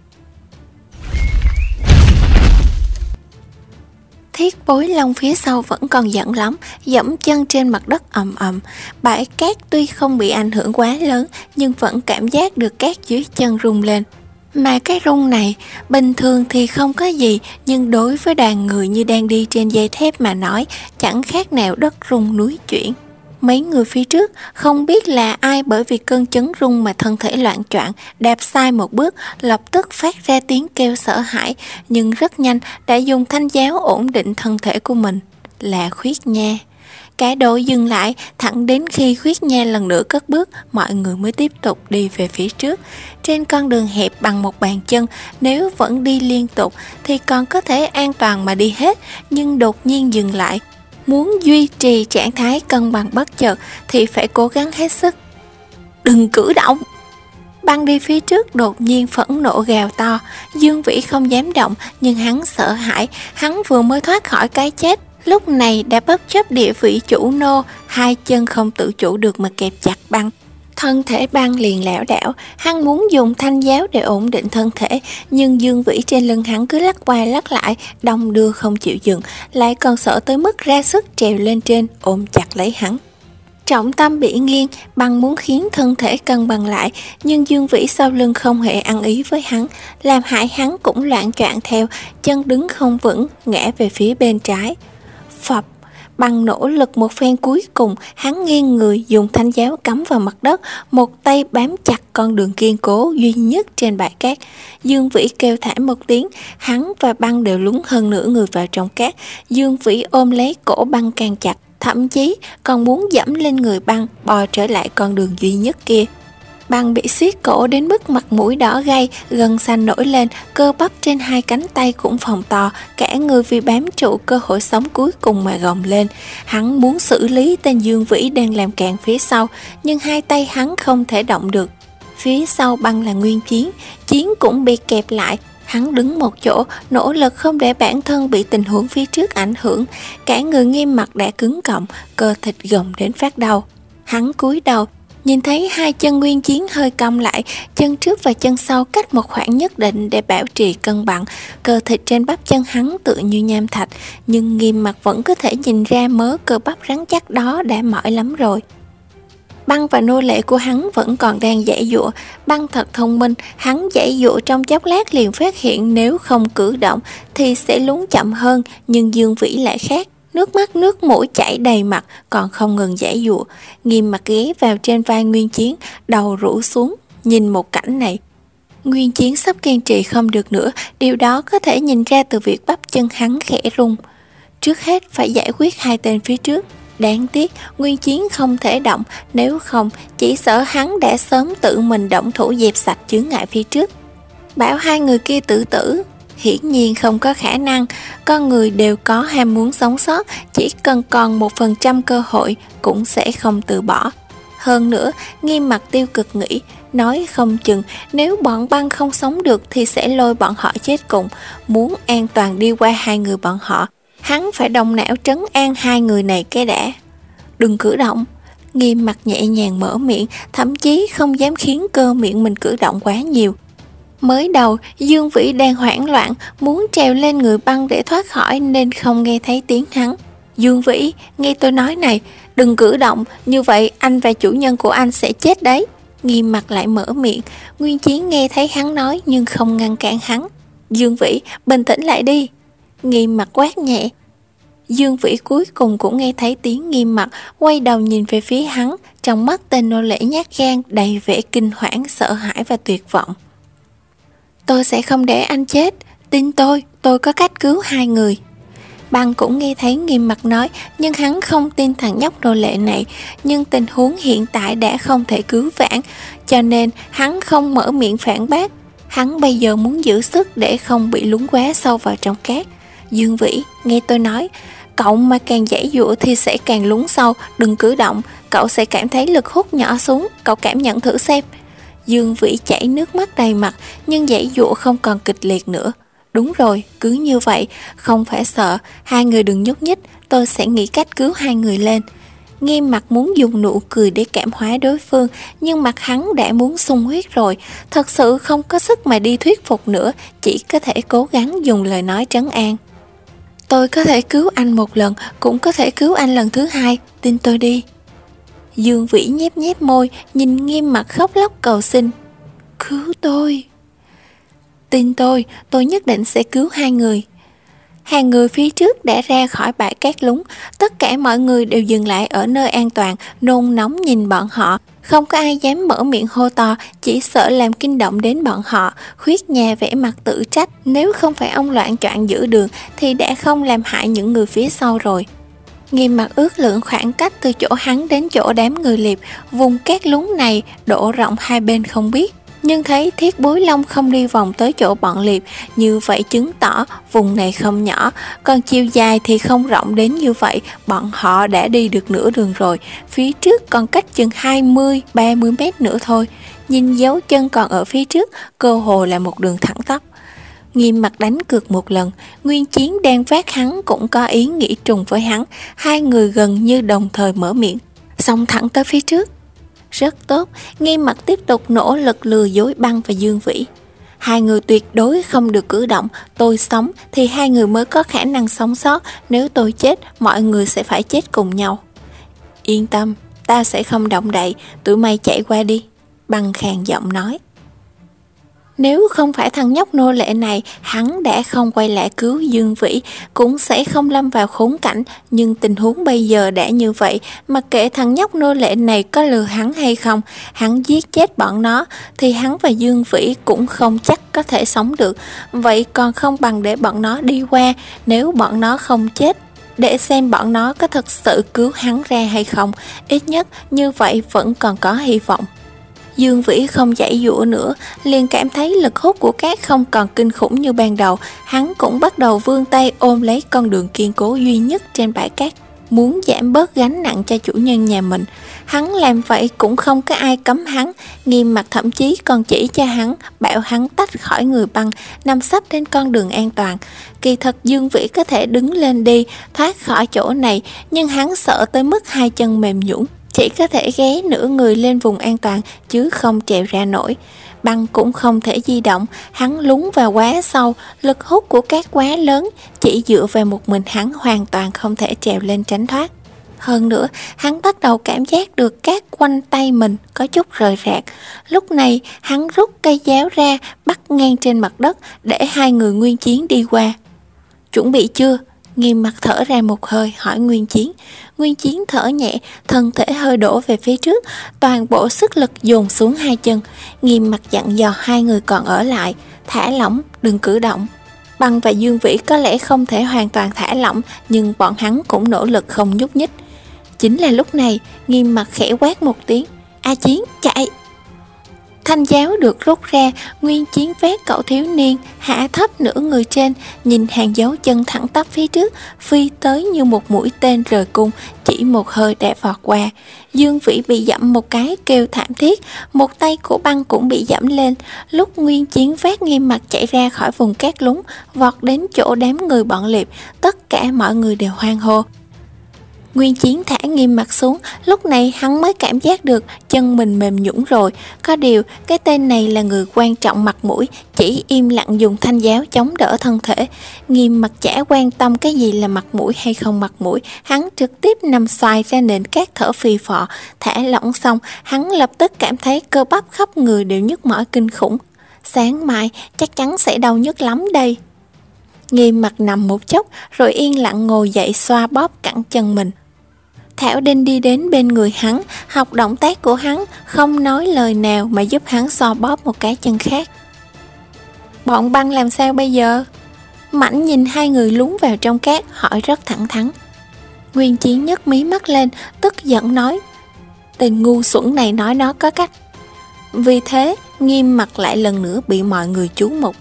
Thiết Bối Long phía sau vẫn còn giận lắm, dẫm chân trên mặt đất ầm ầm. Bãi cát tuy không bị ảnh hưởng quá lớn, nhưng vẫn cảm giác được cát dưới chân rung lên. Mà cái rung này, bình thường thì không có gì, nhưng đối với đoàn người như đang đi trên dây thép mà nói, chẳng khác nào đất rung núi chuyển. Mấy người phía trước không biết là ai bởi vì cơn chấn rung mà thân thể loạn choạng, đạp sai một bước, lập tức phát ra tiếng kêu sợ hãi, nhưng rất nhanh đã dùng thanh giáo ổn định thân thể của mình, là Khuyết Nha. Cả đội dừng lại, thẳng đến khi Khuyết Nha lần nữa cất bước, mọi người mới tiếp tục đi về phía trước. Trên con đường hẹp bằng một bàn chân, nếu vẫn đi liên tục thì còn có thể an toàn mà đi hết, nhưng đột nhiên dừng lại. Muốn duy trì trạng thái cân bằng bất chợt thì phải cố gắng hết sức. Đừng cử động! Băng đi phía trước đột nhiên phẫn nộ gào to. Dương Vĩ không dám động, nhưng hắn sợ hãi. Hắn vừa mới thoát khỏi cái chết, lúc này đã bất chấp địa vị chủ nô, hai chân không tự chủ được mà kẹp chặt băng. Thân thể băng liền lảo đảo, hắn muốn dùng thanh giáo để ổn định thân thể, nhưng Dương Vĩ trên lưng hắn cứ lắc qua lắc lại, đong đưa không chịu dừng, lại còn sợ tới mức ra sức trèo lên trên, ôm chặt lấy hắn. Trọng tâm bị nghiêng, băng muốn khiến thân thể cân bằng lại, nhưng Dương Vĩ sau lưng không hề ăn ý với hắn, làm hại hắn cũng loạn choạng theo, chân đứng không vững, ngã về phía bên trái. Phập! Bằng nỗ lực một phen cuối cùng, hắn nghiêng người dùng thanh giáo cắm vào mặt đất, một tay bám chặt con đường kiên cố duy nhất trên bãi cát. Dương Vĩ kêu thảm một tiếng, hắn và Băng đều lún hơn nửa người vào trong cát. Dương Vĩ ôm lấy cổ Băng càng chặt, thậm chí còn muốn dẫm lên người Băng, bò trở lại con đường duy nhất kia. Băng bị siết cổ đến mức mặt mũi đỏ gay, gân xanh nổi lên, cơ bắp trên hai cánh tay cũng phồng to, cả người vì bám trụ cơ hội sống cuối cùng mà gồng lên. Hắn muốn xử lý tên Dương Vĩ đang làm càn phía sau, nhưng hai tay hắn không thể động được. Phía sau Băng là Nguyên Chiến, Chiến cũng bị kẹp lại. Hắn đứng một chỗ, nỗ lực không để bản thân bị tình huống phía trước ảnh hưởng. Cả người Nghiêm Mặc đã cứng cọng, cơ thịt gồng đến phát đau. Hắn cúi đầu, nhìn thấy hai chân Nguyên Chiến hơi cong lại, chân trước và chân sau cách một khoảng nhất định để bảo trì cân bằng. Cơ thịt trên bắp chân hắn tựa như nham thạch, nhưng Nghiêm Mặc vẫn có thể nhìn ra mớ cơ bắp rắn chắc đó đã mỏi lắm rồi. Băng và nô lệ của hắn vẫn còn đang giãy giụa. Băng thật thông minh, hắn giãy giụa trong chốc lát liền phát hiện nếu không cử động thì sẽ lún chậm hơn, nhưng Dương Vĩ lại khác. Nước mắt nước mũi chảy đầy mặt, còn không ngừng giãy giụa. Nghiêm Mặc ghé vào trên vai Nguyên Chiến, đầu rũ xuống, nhìn một cảnh này. Nguyên Chiến sắp kiên trì không được nữa, điều đó có thể nhìn ra từ việc bắp chân hắn khẽ rung. Trước hết phải giải quyết hai tên phía trước. Đáng tiếc, Nguyên Chiến không thể động, nếu không, chỉ sợ hắn đã sớm tự mình động thủ dẹp sạch chướng ngại phía trước. Bảo hai người kia tự tử, hiển nhiên không có khả năng. Con người đều có ham muốn sống sót, chỉ cần còn một phần trăm cơ hội cũng sẽ không từ bỏ. Hơn nữa, Nghiêm Mặc tiêu cực nghĩ, nói không chừng nếu bọn Băng không sống được thì sẽ lôi bọn họ chết cùng. Muốn an toàn đi qua hai người bọn họ, hắn phải động não trấn an hai người này cái đã. Đừng cử động. Nghiêm Mặc nhẹ nhàng mở miệng, thậm chí không dám khiến cơ miệng mình cử động quá nhiều. Mới đầu, Dương Vĩ đang hoảng loạn, muốn trèo lên người Băng để thoát khỏi nên không nghe thấy tiếng hắn. Dương Vĩ, nghe tôi nói này, đừng cử động, như vậy anh và chủ nhân của anh sẽ chết đấy. Nghiêm Mặc lại mở miệng. Nguyên Chiến nghe thấy hắn nói nhưng không ngăn cản hắn. Dương Vĩ, bình tĩnh lại đi. Nghiêm Mặc quát nhẹ. Dương Vĩ cuối cùng cũng nghe thấy tiếng Nghiêm Mặc, quay đầu nhìn về phía hắn, trong mắt tên nô lệ nhát gan đầy vẻ kinh hoảng, sợ hãi và tuyệt vọng. Tôi sẽ không để anh chết, tin tôi, tôi có cách cứu hai người. Băng cũng nghe thấy Nghiêm Mặc nói, nhưng hắn không tin thằng nhóc nô lệ này, nhưng tình huống hiện tại đã không thể cứu vãn, cho nên hắn không mở miệng phản bác. Hắn bây giờ muốn giữ sức để không bị lún quá sâu vào trong cát. Dương Vĩ, nghe tôi nói, cậu mà càng giãy giụa thì sẽ càng lún sâu, đừng cử động, cậu sẽ cảm thấy lực hút nhỏ xuống, cậu cảm nhận thử xem. Dương Vĩ chảy nước mắt đầy mặt, nhưng giãy giụa không còn kịch liệt nữa. Đúng rồi, cứ như vậy, không phải sợ, hai người đừng nhúc nhích, tôi sẽ nghĩ cách cứu hai người lên. Nghiêm Mặc muốn dùng nụ cười để cảm hóa đối phương, nhưng mặt hắn đã muốn sung huyết rồi, thật sự không có sức mà đi thuyết phục nữa, chỉ có thể cố gắng dùng lời nói trấn an. Tôi có thể cứu anh một lần, cũng có thể cứu anh lần thứ hai, tin tôi đi. Dương Vĩ nhếch nhếch môi, nhìn Nghiêm Mặc khóc lóc cầu xin. Cứu tôi. Tin tôi, tôi nhất định sẽ cứu hai người. Hàng người phía trước đã ra khỏi bãi cát lún, tất cả mọi người đều dừng lại ở nơi an toàn, nôn nóng nhìn bọn họ. Không có ai dám mở miệng hô to, chỉ sợ làm kinh động đến bọn họ. Khuyết nhà vẻ mặt tự trách, nếu không phải ông loạn choạng giữa đường thì đã không làm hại những người phía sau rồi. Nghiêm Mặc ước lượng khoảng cách từ chỗ hắn đến chỗ đám người liệp, vùng cát lún này độ rộng hai bên không biết. Nhưng thấy Thiết Bối Long không đi vòng tới chỗ bọn liệp, như vậy chứng tỏ vùng này không nhỏ, còn chiều dài thì không rộng đến như vậy, bọn họ đã đi được nửa đường rồi, phía trước còn cách chừng hai mươi ba mươi mét nữa thôi. Nhìn dấu chân còn ở phía trước, cơ hồ là một đường thẳng tắp. Nghiêm Mặc đánh cược một lần, Nguyên Chiến đang vác hắn cũng có ý nghĩ trùng với hắn, hai người gần như đồng thời mở miệng, xông thẳng tới phía trước. Rất tốt, Nghiêm Mặc tiếp tục nỗ lực lừa dối Băng và Dương Vĩ. Hai người tuyệt đối không được cử động, tôi sống thì hai người mới có khả năng sống sót, nếu tôi chết, mọi người sẽ phải chết cùng nhau. Yên tâm, ta sẽ không động đậy, tụi mày chạy qua đi, Băng khàn giọng nói. Nếu không phải thằng nhóc nô lệ này, hắn đã không quay lại cứu Dương Vĩ, cũng sẽ không lâm vào khốn cảnh. Nhưng tình huống bây giờ đã như vậy, mặc kệ thằng nhóc nô lệ này có lừa hắn hay không, hắn giết chết bọn nó, thì hắn và Dương Vĩ cũng không chắc có thể sống được. Vậy còn không bằng để bọn nó đi qua, nếu bọn nó không chết, để xem bọn nó có thực sự cứu hắn ra hay không. Ít nhất như vậy vẫn còn có hy vọng. Dương Vĩ không giãy giụa nữa, liền cảm thấy lực hút của cát không còn kinh khủng như ban đầu. Hắn cũng bắt đầu vươn tay ôm lấy con đường kiên cố duy nhất trên bãi cát, muốn giảm bớt gánh nặng cho chủ nhân nhà mình. Hắn làm vậy cũng không có ai cấm hắn, Nghiêm Mặc thậm chí còn chỉ cho hắn, bảo hắn tách khỏi người băng, nằm sấp trên con đường an toàn. Kỳ thật Dương Vĩ có thể đứng lên đi, thoát khỏi chỗ này, nhưng hắn sợ tới mức hai chân mềm nhũn, chỉ có thể ghé nửa người lên vùng an toàn chứ không trèo ra nổi. Băng cũng không thể di động, hắn lún vào quá sâu, lực hút của cát quá lớn, chỉ dựa vào một mình hắn hoàn toàn không thể trèo lên tránh thoát. Hơn nữa, hắn bắt đầu cảm giác được cát quanh tay mình có chút rời rạc. Lúc này, hắn rút cây giáo ra, bắt ngang trên mặt đất để hai người Nguyên Chiến đi qua. Chuẩn bị chưa? Nghiêm Mặc thở ra một hơi hỏi Nguyên Chiến. Nguyên Chiến thở nhẹ, thân thể hơi đổ về phía trước, toàn bộ sức lực dồn xuống hai chân. Nghiêm Mặc dặn dò hai người còn ở lại, thả lỏng, đừng cử động. Băng và Dương Vĩ có lẽ không thể hoàn toàn thả lỏng, nhưng bọn hắn cũng nỗ lực không nhúc nhích. Chính là lúc này, Nghiêm Mặc khẽ quát một tiếng, A Chiến, chạy! Thanh giáo được rút ra, Nguyên Chiến vét cậu thiếu niên, hạ thấp nửa người trên, nhìn hàng dấu chân thẳng tắp phía trước, phi tới như một mũi tên rời cung, chỉ một hơi đã vọt qua. Dương Vĩ bị dẫm một cái kêu thảm thiết, một tay của Băng cũng bị dẫm lên. Lúc Nguyên Chiến vét Nghiêm Mặc chạy ra khỏi vùng cát lún, vọt đến chỗ đám người bọn Liệp, tất cả mọi người đều hoan hô. Nguyên Chiến thả Nghiêm Mặc xuống, lúc này hắn mới cảm giác được chân mình mềm nhũn rồi. Có điều, cái tên này là người quan trọng mặt mũi, chỉ im lặng dùng thanh giáo chống đỡ thân thể. Nghiêm Mặc chả quan tâm cái gì là mặt mũi hay không mặt mũi, hắn trực tiếp nằm xoài ra nền cát thở phì phò. Thả lỏng xong, hắn lập tức cảm thấy cơ bắp khắp người đều nhức mỏi kinh khủng. Sáng mai chắc chắn sẽ đau nhức lắm đây. Nghiêm Mặc nằm một chốc rồi yên lặng ngồi dậy xoa bóp cẳng chân mình. Thảo Đinh đi đến bên người hắn, học động tác của hắn, không nói lời nào mà giúp hắn xoa bóp một cái chân khác. Bọn Băng làm sao bây giờ? Mảnh nhìn hai người lún vào trong cát, hỏi rất thẳng thắn. Nguyên Chiến nhấc mí mắt lên, tức giận nói, tên ngu xuẩn này nói nó có cách. Vì thế, Nghiêm Mặc lại lần nữa bị mọi người chú mục.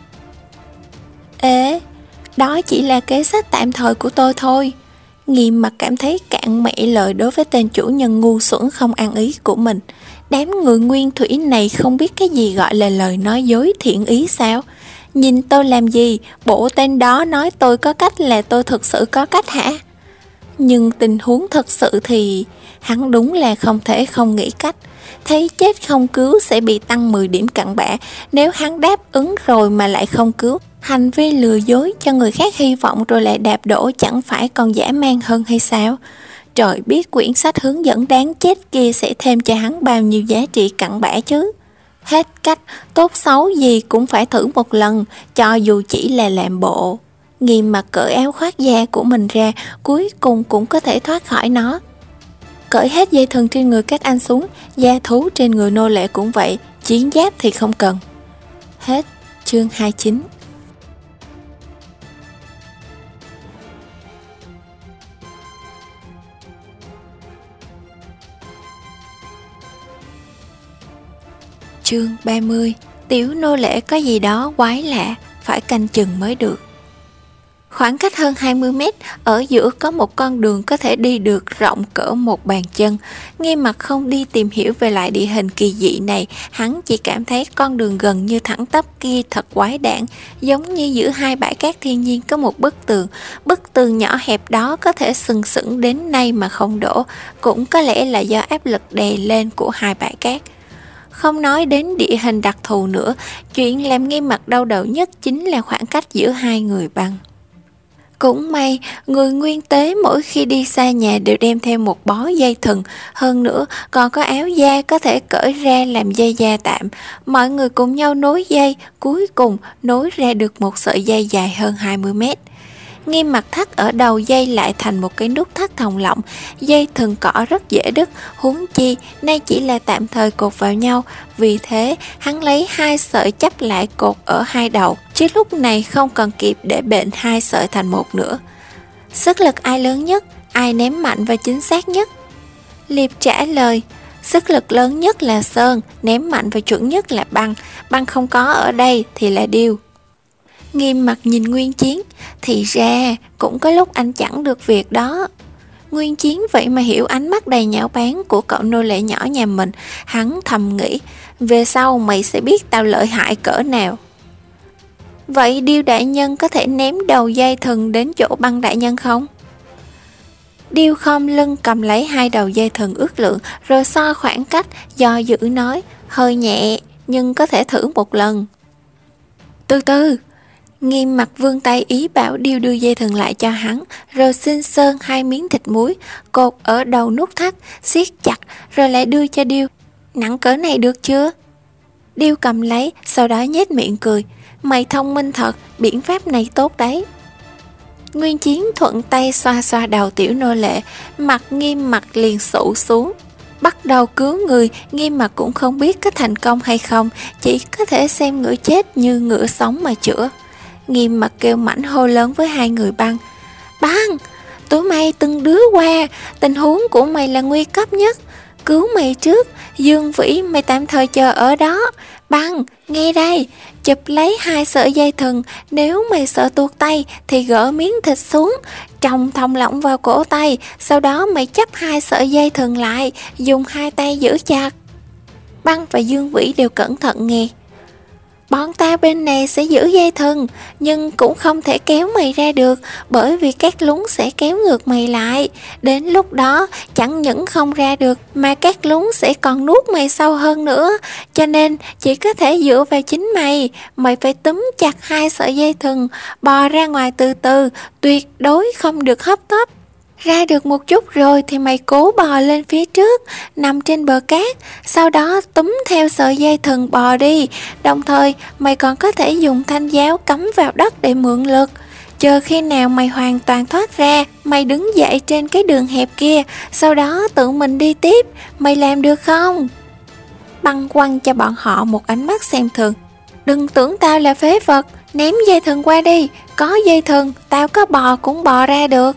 Ê, đó chỉ là kế sách tạm thời của tôi thôi. Nghiêm Mặc cảm thấy cạn mẹ lời đối với tên chủ nhân ngu xuẩn không ăn ý của mình. Đám người nguyên thủy này không biết cái gì gọi là lời nói dối thiện ý sao? Nhìn tôi làm gì? Bộ tên đó nói tôi có cách là tôi thực sự có cách hả? Nhưng tình huống thật sự thì hắn đúng là không thể không nghĩ cách. Thấy chết không cứu sẽ bị tăng mười điểm cặn bã. Nếu hắn đáp ứng rồi mà lại không cứu, hành vi lừa dối cho người khác hy vọng rồi lại đạp đổ chẳng phải còn dã man hơn hay sao? Trời biết quyển sách hướng dẫn đáng chết kia sẽ thêm cho hắn bao nhiêu giá trị cặn bã chứ. Hết cách, tốt xấu gì cũng phải thử một lần, cho dù chỉ là làm bộ. Nghiêm Mặc cởi áo khoác da của mình ra, cuối cùng cũng có thể thoát khỏi nó. Cởi hết dây thừng trên người các anh xuống, da thú trên người nô lệ cũng vậy, chiến giáp thì không cần. Hết chương hai mươi chín. Chương ba mươi. Tiểu nô lệ có gì đó quái lạ, phải canh chừng mới được. Khoảng cách hơn hai mươi mét, ở giữa có một con đường có thể đi được rộng cỡ một bàn chân. Nghiêm Mặc không đi tìm hiểu về lại địa hình kỳ dị này, hắn chỉ cảm thấy con đường gần như thẳng tắp kia thật quái đản, giống như giữa hai bãi cát thiên nhiên có một bức tường. Bức tường nhỏ hẹp đó có thể sừng sững đến nay mà không đổ, cũng có lẽ là do áp lực đè lên của hai bãi cát. Không nói đến địa hình đặc thù nữa, chuyện làm Nghiêm Mặc đau đầu nhất chính là khoảng cách giữa hai người Băng. Cũng may, người nguyên tế mỗi khi đi xa nhà đều đem theo một bó dây thừng, hơn nữa còn có áo da có thể cởi ra làm dây da tạm. Mọi người cùng nhau nối dây, cuối cùng nối ra được một sợi dây dài hơn hai mươi mét. Nghiêm mặt thắt ở đầu dây lại thành một cái nút thắt thòng lọng, dây thừng cỏ rất dễ đứt, huống chi nay chỉ là tạm thời cột vào nhau, vì thế hắn lấy hai sợi chắp lại cột ở hai đầu, chứ lúc này không còn kịp để bện hai sợi thành một nữa. Sức lực ai lớn nhất, ai ném mạnh và chính xác nhất? Liệp trả lời, sức lực lớn nhất là Sơn, ném mạnh và chuẩn nhất là Băng, Băng không có ở đây thì là Điêu. Nghiêm mặt nhìn Nguyên Chiến, thì ra cũng có lúc anh chẳng được việc đó. Nguyên Chiến vậy mà hiểu ánh mắt đầy nhạo báng của cậu nô lệ nhỏ nhà mình, hắn thầm nghĩ, về sau mày sẽ biết tao lợi hại cỡ nào. Vậy Điêu đại nhân có thể ném đầu dây thừng đến chỗ Băng đại nhân không? Điêu khom lưng cầm lấy hai đầu dây thừng ước lượng, rồi so khoảng cách, do dự nói, hơi nhẹ, nhưng có thể thử một lần. Từ từ. Nghiêm mặt vươn tay ý bảo Điêu đưa dây thừng lại cho hắn, rồi xin Sơn hai miếng thịt muối, cột ở đầu nút thắt, siết chặt, rồi lại đưa cho Điêu. Nặng cỡ này được chưa? Điêu cầm lấy, sau đó nhếch miệng cười. Mày thông minh thật, biện pháp này tốt đấy. Nguyên Chiến thuận tay xoa xoa đầu tiểu nô lệ, mặt Nghiêm mặt liền sụ xuống. Bắt đầu cứu người, Nghiêm mặt cũng không biết có thành công hay không, chỉ có thể xem ngựa chết như ngựa sống mà chữa. Nghiêm mặt kêu mảnh hô lớn với hai người Băng. Băng, tụi mày từng đứa qua, tình huống của mày là nguy cấp nhất. Cứu mày trước, Dương Vĩ mày tạm thời chờ ở đó. Băng, nghe đây, chụp lấy hai sợi dây thừng, nếu mày sợ tuột tay thì gỡ miếng thịt xuống, trồng thòng lọng vào cổ tay, sau đó mày chắp hai sợi dây thừng lại, dùng hai tay giữ chặt. Băng và Dương Vĩ đều cẩn thận nghe. Bọn ta bên này sẽ giữ dây thừng, nhưng cũng không thể kéo mày ra được, bởi vì các lúng sẽ kéo ngược mày lại. Đến lúc đó, chẳng những không ra được, mà các lúng sẽ còn nuốt mày sâu hơn nữa. Cho nên, chỉ có thể dựa vào chính mày. Mày phải túm chặt hai sợi dây thừng, bò ra ngoài từ từ, tuyệt đối không được hấp tấp. Ra được một chút rồi thì mày cố bò lên phía trước, nằm trên bờ cát, sau đó túm theo sợi dây thừng bò đi. Đồng thời mày còn có thể dùng thanh giáo cắm vào đất để mượn lực. Chờ khi nào mày hoàn toàn thoát ra, mày đứng dậy trên cái đường hẹp kia, sau đó tự mình đi tiếp. Mày làm được không? Băng quăng cho bọn họ một ánh mắt xem thường. Đừng tưởng tao là phế vật, ném dây thừng qua đi, có dây thừng tao có bò cũng bò ra được.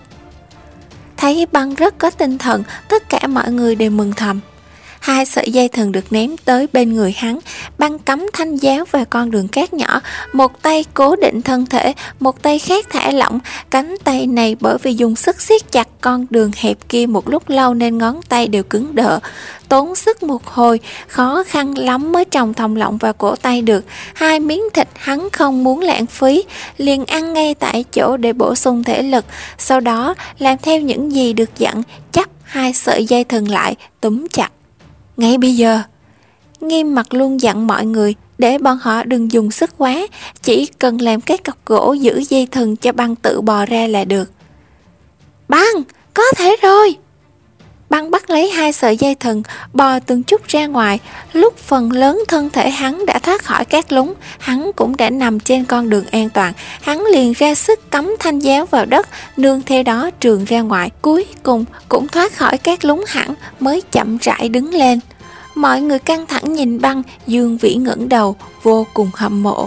Thấy Băng rất có tinh thần, tất cả mọi người đều mừng thầm. Hai sợi dây thừng được ném tới bên người hắn, Băng cắm thanh giáo vào con đường cát nhỏ, một tay cố định thân thể, một tay khác thả lỏng. Cánh tay này bởi vì dùng sức siết chặt con đường hẹp kia một lúc lâu nên ngón tay đều cứng đờ. Tốn sức một hồi, khó khăn lắm mới trồng thòng lọng vào cổ tay được. Hai miếng thịt hắn không muốn lãng phí, liền ăn ngay tại chỗ để bổ sung thể lực. Sau đó làm theo những gì được dặn, chắp hai sợi dây thừng lại, túm chặt. Ngay bây giờ, Nghiêm mặt luôn dặn mọi người để bọn họ đừng dùng sức quá, chỉ cần làm cái cọc gỗ giữ dây thừng cho Băng tự bò ra là được. Băng, có thể rồi. Băng bắt lấy hai sợi dây thừng, bò từng chút ra ngoài. Lúc phần lớn thân thể hắn đã thoát khỏi các lúng, hắn cũng đã nằm trên con đường an toàn. Hắn liền ra sức cắm thanh giáo vào đất, nương theo đó trường ra ngoài. Cuối cùng cũng thoát khỏi các lúng hẳn, mới chậm rãi đứng lên. Mọi người căng thẳng nhìn Băng, Dương Vĩ ngẩng đầu, vô cùng hâm mộ.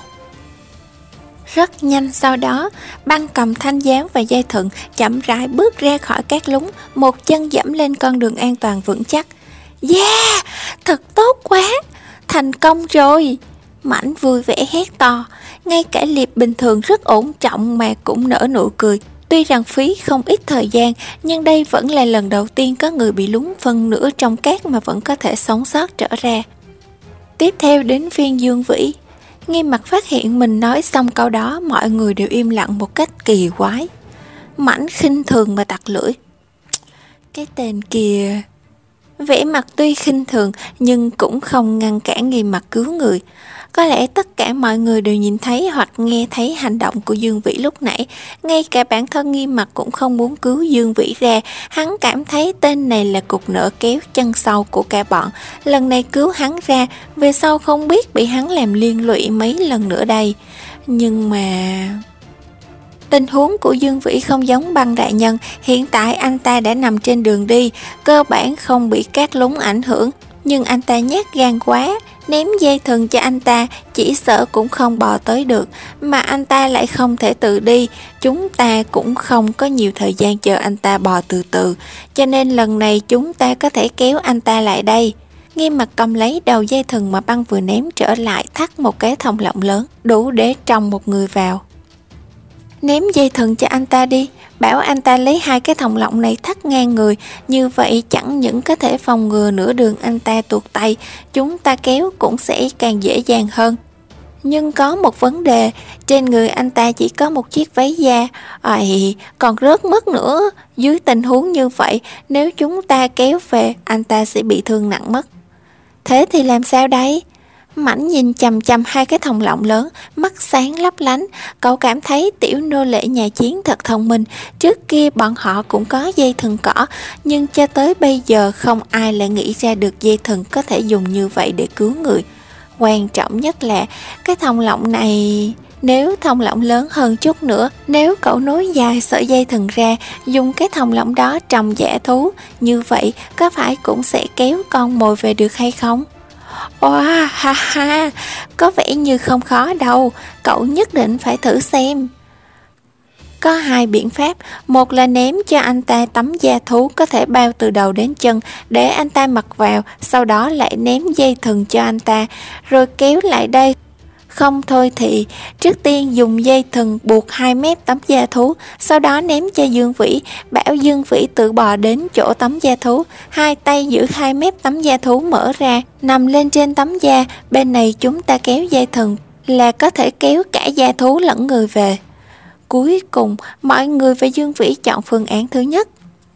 Rất nhanh sau đó, Băng cầm thanh giáo và dây thừng, chậm rãi bước ra khỏi các lúng, một chân dẫm lên con đường an toàn vững chắc. Yeah, thật tốt quá, thành công rồi. Mảnh vui vẻ hét to, ngay cả Liệp bình thường rất ổn trọng mà cũng nở nụ cười. Tuy rằng phí không ít thời gian, nhưng đây vẫn là lần đầu tiên có người bị lún phân nửa trong cát mà vẫn có thể sống sót trở ra. Tiếp theo đến phiên Dương Vĩ. Nghiêm mặt phát hiện mình nói xong câu đó, mọi người đều im lặng một cách kỳ quái. Mảnh khinh thường mà tặc lưỡi. Cái tên kìa. vẻ mặt tuy khinh thường nhưng cũng không ngăn cản Nghiêm Mặc cứu người. Có lẽ tất cả mọi người đều nhìn thấy hoặc nghe thấy hành động của Dương Vĩ lúc nãy. Ngay cả bản thân Nghiêm Mặc cũng không muốn cứu Dương Vĩ ra. Hắn cảm thấy tên này là cục nợ kéo chân sau của cả bọn. Lần này cứu hắn ra, về sau không biết bị hắn làm liên lụy mấy lần nữa đây. Nhưng mà... Tình huống của Dương Vĩ không giống Băng đại nhân. Hiện tại anh ta đã nằm trên đường đi, cơ bản không bị cát lún ảnh hưởng. Nhưng anh ta nhát gan quá, ném dây thừng cho anh ta chỉ sợ cũng không bò tới được. Mà anh ta lại không thể tự đi, chúng ta cũng không có nhiều thời gian chờ anh ta bò từ từ. Cho nên lần này chúng ta có thể kéo anh ta lại đây. Nghiêm Mặc cầm lấy đầu dây thừng mà Băng vừa ném trở lại, thắt một cái thòng lọng lớn, đủ để trồng một người vào. Ném dây thừng cho anh ta đi, bảo anh ta lấy hai cái thòng lọng này thắt ngang người, như vậy chẳng những có thể phòng ngừa nửa đường anh ta tuột tay, chúng ta kéo cũng sẽ càng dễ dàng hơn. Nhưng có một vấn đề, trên người anh ta chỉ có một chiếc váy da, ầy, còn rớt mất nữa. Dưới tình huống như vậy, nếu chúng ta kéo về, anh ta sẽ bị thương nặng mất. Thế thì làm sao đây? Mảnh nhìn chằm chằm hai cái thòng lọng lớn, mắt sáng lấp lánh. Cậu cảm thấy tiểu nô lệ nhà Chiến thật thông minh. Trước kia bọn họ cũng có dây thừng cỏ, nhưng cho tới bây giờ không ai lại nghĩ ra được dây thừng có thể dùng như vậy để cứu người. Quan trọng nhất là cái thòng lọng này... Nếu thòng lọng lớn hơn chút nữa, nếu cậu nối dài sợi dây thừng ra, dùng cái thòng lọng đó trồng dã thú, như vậy có phải cũng sẽ kéo con mồi về được hay không? Wow, ha ha, có vẻ như không khó đâu, cậu nhất định phải thử xem. Có hai biện pháp, một là ném cho anh ta tấm da thú có thể bao từ đầu đến chân để anh ta mặc vào, sau đó lại ném dây thừng cho anh ta, rồi kéo lại đây. Không thôi thì trước tiên dùng dây thừng buộc hai mép tấm da thú, sau đó ném cho Dương Vĩ, bảo Dương Vĩ tự bò đến chỗ tấm da thú, hai tay giữ hai mép tấm da thú mở ra, nằm lên trên tấm da, bên này chúng ta kéo dây thừng là có thể kéo cả da thú lẫn người về. Cuối cùng, mọi người và Dương Vĩ chọn phương án thứ nhất.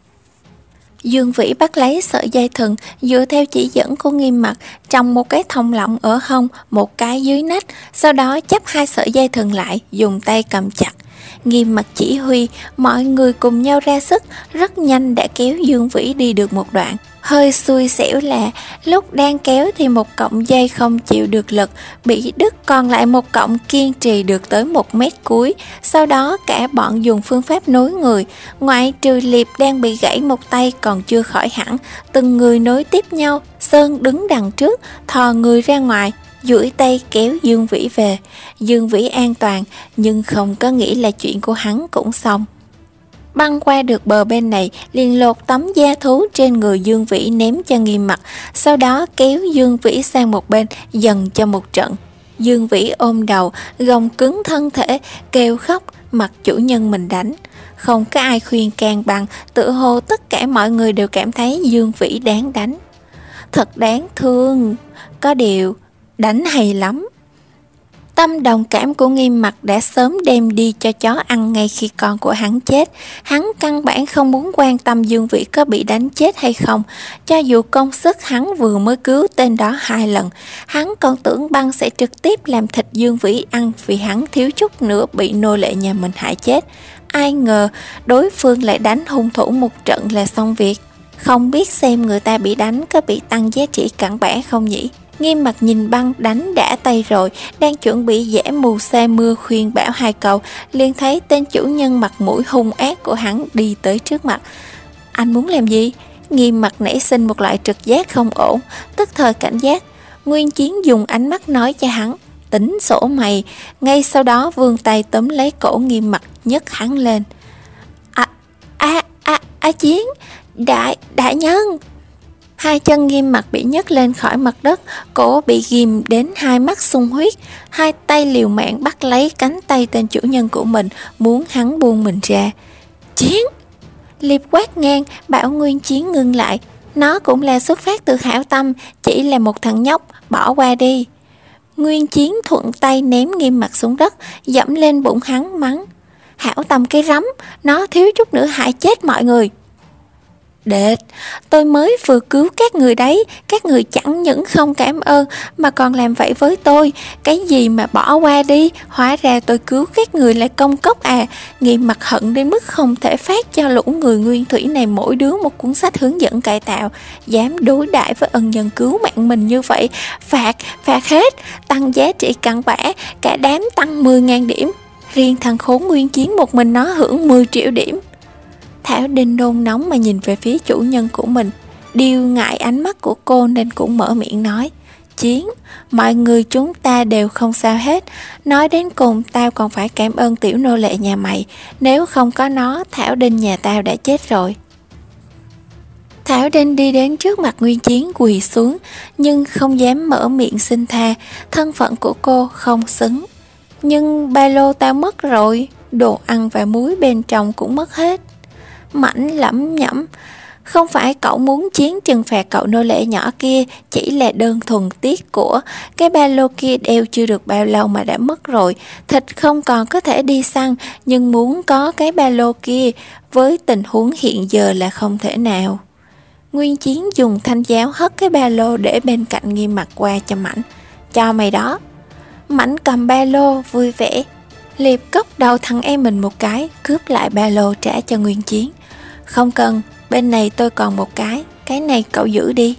Dương Vĩ bắt lấy sợi dây thừng, dựa theo chỉ dẫn của Nghiêm Mặc, trồng một cái thòng lọng ở hông, một cái dưới nách, sau đó chắp hai sợi dây thừng lại, dùng tay cầm chặt. Nghiêm Mặc chỉ huy, mọi người cùng nhau ra sức, rất nhanh đã kéo Dương Vĩ đi được một đoạn. Hơi xui xẻo là lúc đang kéo thì một cọng dây không chịu được lực, bị đứt, còn lại một cọng kiên trì được tới một mét cuối. Sau đó cả bọn dùng phương pháp nối người, ngoại trừ Liệp đang bị gãy một tay còn chưa khỏi hẳn, từng người nối tiếp nhau. Sơn đứng đằng trước, thò người ra ngoài, duỗi tay kéo Dương Vĩ về. Dương Vĩ an toàn, nhưng không có nghĩ là chuyện của hắn cũng xong. Băng qua được bờ bên này, liền lột tấm da thú trên người Dương Vĩ ném cho Nghiêm Mặc, sau đó kéo Dương Vĩ sang một bên, dần cho một trận. Dương Vĩ ôm đầu, gồng cứng thân thể, kêu khóc, mặc chủ nhân mình đánh. Không có ai khuyên can Băng, tự hồ tất cả mọi người đều cảm thấy Dương Vĩ đáng đánh. Thật đáng thương, có điều, đánh hay lắm. Tâm đồng cảm của Nghiêm Mặc đã sớm đem đi cho chó ăn ngay khi con của hắn chết. Hắn căn bản không muốn quan tâm Dương Vĩ có bị đánh chết hay không. Cho dù công sức hắn vừa mới cứu tên đó hai lần, hắn còn tưởng Băng sẽ trực tiếp làm thịt Dương Vĩ ăn vì hắn thiếu chút nữa bị nô lệ nhà mình hại chết. Ai ngờ đối phương lại đánh hung thủ một trận là xong việc. Không biết xem người ta bị đánh có bị tăng giá trị cặn bã không nhỉ? Nghiêm Mặc nhìn Băng đánh đã tay rồi, đang chuẩn bị giả mù sa mưa khuyên bảo hai câu, liền thấy tên chủ nhân mặt mũi hung ác của hắn đi tới trước mặt. Anh muốn làm gì? Nghiêm Mặc nảy sinh một loại trực giác không ổn, tức thời cảnh giác. Nguyên Chiến dùng ánh mắt nói cho hắn, tính sổ mày. Ngay sau đó vươn tay tóm lấy cổ Nghiêm Mặc, nhấc hắn lên. À, a, a, a Chiến, đại, đại nhân. Hai chân Nghiêm Mặc bị nhấc lên khỏi mặt đất, cổ bị ghim đến hai mắt sung huyết, hai tay liều mạng bắt lấy cánh tay tên chủ nhân của mình, muốn hắn buông mình ra. Chiến! Liệp quát ngang, bảo Nguyên Chiến ngưng lại. Nó cũng là xuất phát từ hảo tâm, chỉ là một thằng nhóc, bỏ qua đi. Nguyên Chiến thuận tay ném Nghiêm Mặc xuống đất, dẫm lên bụng hắn mắng. Hảo tâm cái rắm, nó thiếu chút nữa hại chết mọi người. Đệt, tôi mới vừa cứu các người đấy, các người chẳng những không cảm ơn mà còn làm vậy với tôi. Cái gì mà bỏ qua đi, hóa ra tôi cứu các người lại công cốc à. Nghiêm mặt hận đến mức không thể phát cho lũ người nguyên thủy này mỗi đứa một cuốn sách hướng dẫn cải tạo. Dám đối đãi với ân nhân cứu mạng mình như vậy, phạt, phạt hết, tăng giá trị cặn bã, cả đám tăng mười nghìn điểm. Riêng thằng khốn Nguyên Chiến một mình nó hưởng mười triệu điểm. Thảo Đinh nôn nóng mà nhìn về phía chủ nhân của mình. Điêu ngại ánh mắt của cô nên cũng mở miệng nói: Chiến, mọi người chúng ta đều không sao hết. Nói đến cùng tao còn phải cảm ơn tiểu nô lệ nhà mày. Nếu không có nó, Thảo Đinh nhà tao đã chết rồi. Thảo Đinh đi đến trước mặt Nguyên Chiến quỳ xuống, nhưng không dám mở miệng xin tha. Thân phận của cô không xứng. Nhưng ba lô tao mất rồi, đồ ăn và muối bên trong cũng mất hết. Mảnh lẩm nhẩm: Không phải cậu muốn Chiến trừng phạt cậu nô lệ nhỏ kia, chỉ là đơn thuần tiếc của. Cái ba lô kia đeo chưa được bao lâu mà đã mất rồi. Thịt không còn có thể đi săn, nhưng muốn có cái ba lô kia với tình huống hiện giờ là không thể nào. Nguyên Chiến dùng thanh giáo hất cái ba lô để bên cạnh Nghiêm Mặt qua cho Mảnh. Cho mày đó. Mảnh cầm ba lô vui vẻ liệp cốc đầu thằng em mình một cái, cướp lại ba lô trả cho Nguyên Chiến. Không cần, bên này tôi còn một cái, cái này cậu giữ đi.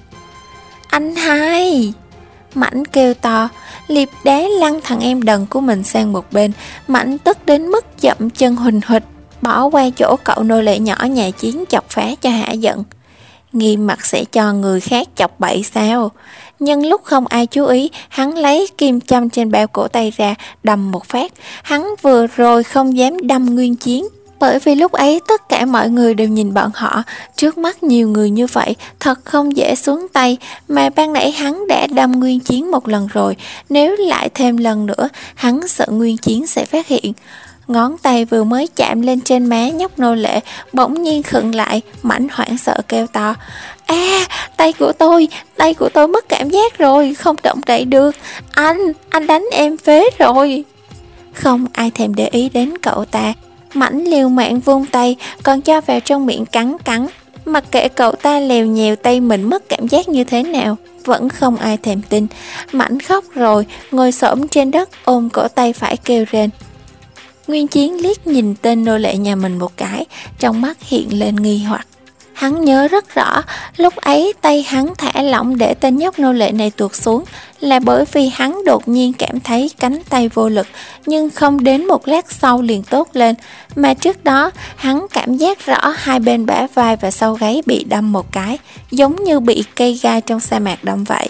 Anh hai! Mảnh kêu to, liệp đá lăn thằng em đần của mình sang một bên. Mảnh tức đến mức dậm chân huỳnh huỵch, bỏ qua chỗ cậu nô lệ nhỏ nhà Chiến chọc phá cho hả giận. Nghiêm Mặt sẽ cho người khác chọc bậy sao? Nhưng lúc không ai chú ý, hắn lấy kim châm trên bao cổ tay ra, đâm một phát. Hắn vừa rồi không dám đâm Nguyên Chiến, bởi vì lúc ấy tất cả mọi người đều nhìn bọn họ. Trước mắt nhiều người như vậy, thật không dễ xuống tay. Mà ban nãy hắn đã đâm Nguyên Chiến một lần rồi, nếu lại thêm lần nữa, hắn sợ Nguyên Chiến sẽ phát hiện. Ngón tay vừa mới chạm lên trên má nhóc nô lệ, bỗng nhiên khựng lại. Mảnh hoảng sợ kêu to: A, à, tay của tôi, tay của tôi mất cảm giác rồi, không động đậy được. Anh, anh đánh em phế rồi. Không ai thèm để ý đến cậu ta. Mảnh liều mạng vung tay, còn cho vào trong miệng cắn cắn. Mặc kệ cậu ta lèo nhèo tay mình mất cảm giác như thế nào, vẫn không ai thèm tin. Mảnh khóc rồi, ngồi xổm trên đất ôm cổ tay phải kêu rên. Nguyên Chiến liếc nhìn tên nô lệ nhà mình một cái, trong mắt hiện lên nghi hoặc. Hắn nhớ rất rõ, lúc ấy tay hắn thả lỏng để tên nhóc nô lệ này tuột xuống là bởi vì hắn đột nhiên cảm thấy cánh tay vô lực, nhưng không đến một lát sau liền tốt lên. Mà trước đó, hắn cảm giác rõ hai bên bả vai và sau gáy bị đâm một cái, giống như bị cây gai trong sa mạc đâm vậy.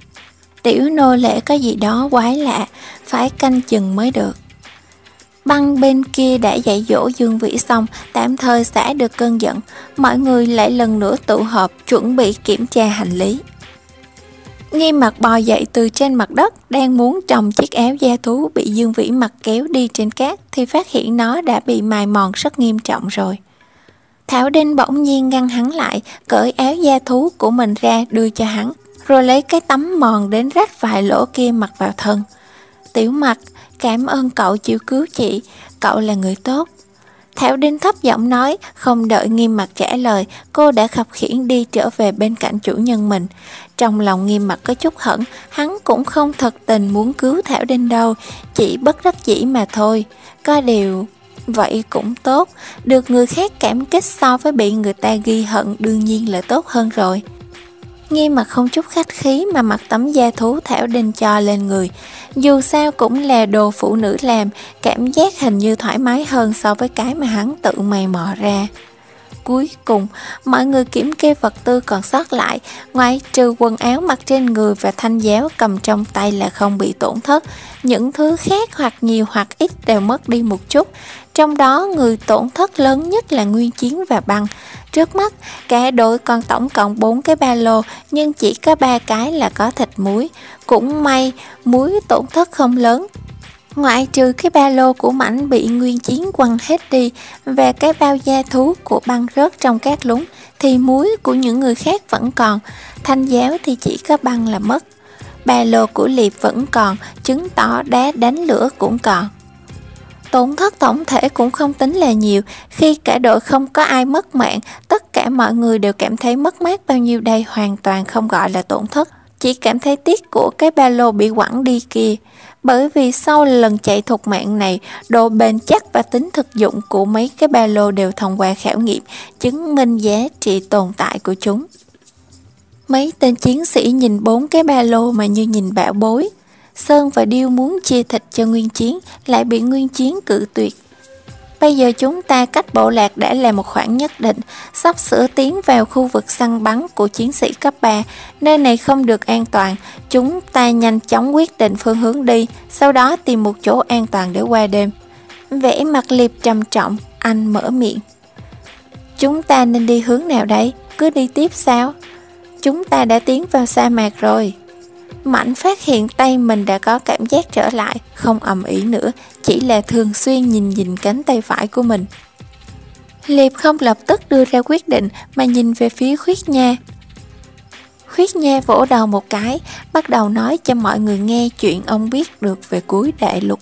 Tiểu nô lệ có gì đó quái lạ, phải canh chừng mới được. Băng bên kia đã dạy dỗ Dương Vĩ xong, tạm thời xả được cơn giận. Mọi người lại lần nữa tụ họp, chuẩn bị kiểm tra hành lý. Nghiêm Mặt bò dậy từ trên mặt đất, đang muốn trồng chiếc áo da thú bị Dương Vĩ mặc kéo đi trên cát, thì phát hiện nó đã bị mài mòn rất nghiêm trọng rồi. Thảo Đinh bỗng nhiên ngăn hắn lại, cởi áo da thú của mình ra đưa cho hắn, rồi lấy cái tấm mòn đến rách vài lỗ kia mặc vào thân. Tiểu Mặt, cảm ơn cậu chịu cứu chị, cậu là người tốt. Thảo Đinh thấp giọng nói, không đợi Nghiêm Mặt trả lời, cô đã khập khiễng đi trở về bên cạnh chủ nhân mình. Trong lòng Nghiêm Mặt có chút hận, hắn cũng không thật tình muốn cứu Thảo Đinh đâu, chỉ bất đắc dĩ mà thôi. Có điều, vậy cũng tốt, được người khác cảm kích so với bị người ta ghi hận đương nhiên là tốt hơn rồi. Nghiêm Mặt không chút khách khí mà mặc tấm da thú Thảo Đinh cho lên người. Dù sao cũng là đồ phụ nữ làm, cảm giác hình như thoải mái hơn so với cái mà hắn tự mày mò ra. Cuối cùng, mọi người kiểm kê vật tư còn sót lại, ngoài trừ quần áo mặc trên người và thanh giáo cầm trong tay là không bị tổn thất. Những thứ khác hoặc nhiều hoặc ít đều mất đi một chút. Trong đó người tổn thất lớn nhất là Nguyên Chiến và Băng. Trước mắt, cả đội còn tổng cộng bốn cái ba lô, nhưng chỉ có ba cái là có thịt muối. Cũng may, muối tổn thất không lớn. Ngoại trừ cái ba lô của Mảnh bị Nguyên Chiến quăng hết đi và cái bao da thú của Băng rớt trong các lúng, thì muối của những người khác vẫn còn. Thanh giáo thì chỉ có Băng là mất. Ba lô của Liệp vẫn còn, chứng tỏ đá đánh lửa cũng còn. Tổn thất tổng thể cũng không tính là nhiều, khi cả đội không có ai mất mạng, tất cả mọi người đều cảm thấy mất mát bao nhiêu đây hoàn toàn không gọi là tổn thất, chỉ cảm thấy tiếc của cái ba lô bị quẳng đi kia. Bởi vì sau lần chạy thục mạng này, độ bền chắc và tính thực dụng của mấy cái ba lô đều thông qua khảo nghiệm, chứng minh giá trị tồn tại của chúng. Mấy tên chiến sĩ nhìn bốn cái ba lô mà như nhìn bảo bối. Sơn và Điêu muốn chia thịt cho Nguyên Chiến, lại bị Nguyên Chiến cự tuyệt. Bây giờ chúng ta cách bộ lạc đã là một khoảng nhất định, sắp sửa tiến vào khu vực săn bắn của chiến sĩ cấp ba. Nơi này không được an toàn, chúng ta nhanh chóng quyết định phương hướng đi, sau đó tìm một chỗ an toàn để qua đêm. Vẻ mặt Liệp trầm trọng, anh mở miệng. Chúng ta nên đi hướng nào đây? Cứ đi tiếp sao? Chúng ta đã tiến vào sa mạc rồi. Mảnh phát hiện tay mình đã có cảm giác trở lại, không ầm ĩ nữa, chỉ là thường xuyên nhìn nhìn cánh tay phải của mình. Liệp không lập tức đưa ra quyết định mà nhìn về phía Khuyết Nha. Khuyết Nha vỗ đầu một cái, bắt đầu nói cho mọi người nghe chuyện ông biết được về cuối đại lục.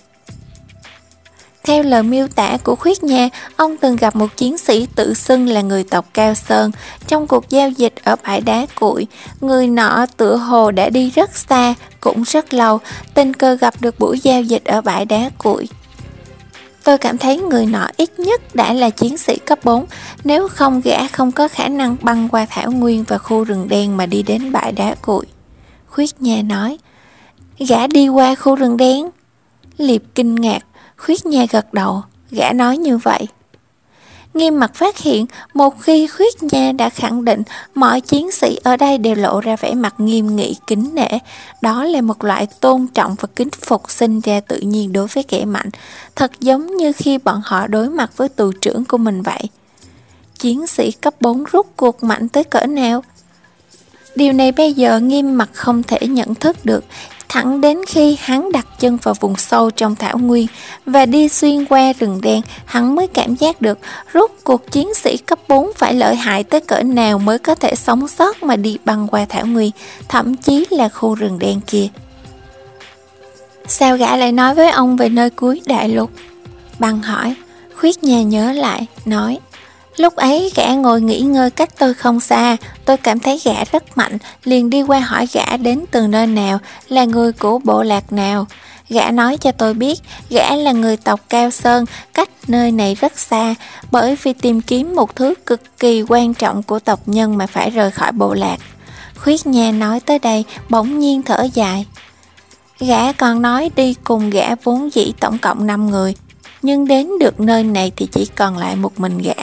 Theo lời miêu tả của Khuyết Nha, ông từng gặp một chiến sĩ tự xưng là người tộc Cao Sơn trong cuộc giao dịch ở bãi đá cuội. Người nọ tựa hồ đã đi rất xa, cũng rất lâu, tình cờ gặp được buổi giao dịch ở bãi đá cuội. Tôi cảm thấy người nọ ít nhất đã là chiến sĩ cấp bốn, nếu không gã không có khả năng băng qua thảo nguyên và khu rừng đen mà đi đến bãi đá cuội. Khuyết Nha nói, gã đi qua khu rừng đen? Liệp kinh ngạc. Khuyết Nha gật đầu, gã nói như vậy. Nghiêm Mặt phát hiện, một khi Khuyết Nha đã khẳng định, mọi chiến sĩ ở đây đều lộ ra vẻ mặt nghiêm nghị kính nể. Đó là một loại tôn trọng và kính phục sinh ra tự nhiên đối với kẻ mạnh, thật giống như khi bọn họ đối mặt với tù trưởng của mình vậy. Chiến sĩ cấp bốn rút cuộc mạnh tới cỡ nào? Điều này bây giờ Nghiêm Mặt không thể nhận thức được, thẳng đến khi hắn đặt chân vào vùng sâu trong thảo nguyên và đi xuyên qua rừng đen, hắn mới cảm giác được rốt cuộc chiến sĩ cấp bốn phải lợi hại tới cỡ nào mới có thể sống sót mà đi băng qua thảo nguyên, thậm chí là khu rừng đen kia. Sao gã lại nói với ông về nơi cuối đại lục? Băng hỏi. Khuyết Nha nhớ lại, nói, lúc ấy gã ngồi nghỉ ngơi cách tôi không xa, tôi cảm thấy gã rất mạnh, liền đi qua hỏi gã đến từ nơi nào, là người của bộ lạc nào. Gã nói cho tôi biết, gã là người tộc Cao Sơn, cách nơi này rất xa, bởi vì tìm kiếm một thứ cực kỳ quan trọng của tộc nhân mà phải rời khỏi bộ lạc. Khuyết Nha nói tới đây, bỗng nhiên thở dài. Gã còn nói đi cùng gã vốn dĩ tổng cộng năm người, nhưng đến được nơi này thì chỉ còn lại một mình gã.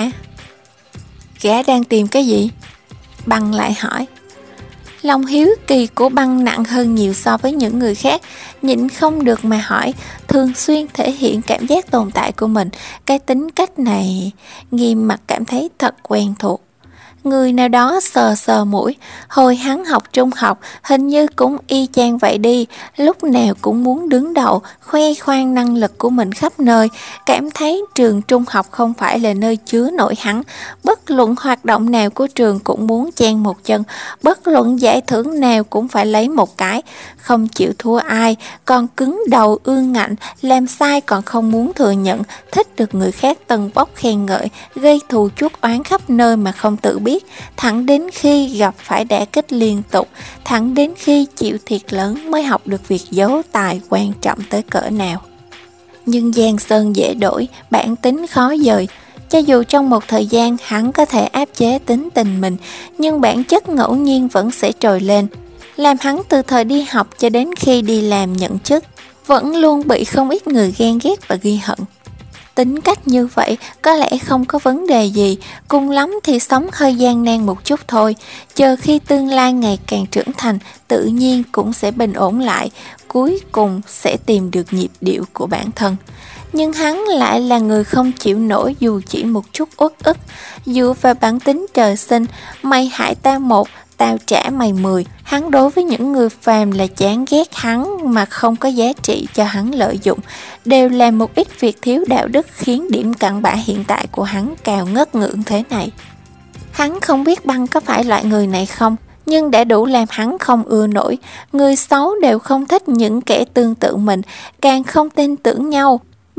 Gã đang tìm cái gì? Băng lại hỏi. Lòng hiếu kỳ của Băng nặng hơn nhiều so với những người khác, nhịn không được mà hỏi, thường xuyên thể hiện cảm giác tồn tại của mình. Cái tính cách này, Nghiêm Mặt cảm thấy thật quen thuộc. Người nào đó sờ sờ mũi, hồi hắn học trung học, hình như cũng y chang vậy đi, lúc nào cũng muốn đứng đầu, khoe khoang năng lực của mình khắp nơi, cảm thấy trường trung học không phải là nơi chứa nổi hắn, bất luận hoạt động nào của trường cũng muốn chen một chân, bất luận giải thưởng nào cũng phải lấy một cái, không chịu thua ai, còn cứng đầu ương ngạnh, làm sai còn không muốn thừa nhận, thích được người khác tâng bốc khen ngợi, gây thù chuốc oán khắp nơi mà không tự biết. Thẳng đến khi gặp phải đả kích liên tục, thẳng đến khi chịu thiệt lớn mới học được việc giấu tài quan trọng tới cỡ nào. Nhưng Giang Sơn dễ đổi, bản tính khó dời. Cho dù trong một thời gian hắn có thể áp chế tính tình mình, nhưng bản chất ngẫu nhiên vẫn sẽ trồi lên. Làm hắn từ thời đi học cho đến khi đi làm nhận chức, vẫn luôn bị không ít người ghen ghét và ghi hận. Tính cách như vậy có lẽ không có vấn đề gì, cùng lắm thì sống hơi gian nan một chút thôi, chờ khi tương lai ngày càng trưởng thành, tự nhiên cũng sẽ bình ổn lại, cuối cùng sẽ tìm được nhịp điệu của bản thân. Nhưng hắn lại là người không chịu nổi dù chỉ một chút uất ức, dựa vào bản tính trời sinh, mày hại ta một, tao trả mày mười. Hắn đối với những người phàm là chán ghét hắn mà không có giá trị cho hắn lợi dụng, đều là một ít việc thiếu đạo đức khiến điểm cặn bã hiện tại của hắn cao ngất ngưỡng thế này. Hắn không biết Băng có phải loại người này không, nhưng đã đủ làm hắn không ưa nổi. Người xấu đều không thích những kẻ tương tự mình, càng không tin tưởng nhau.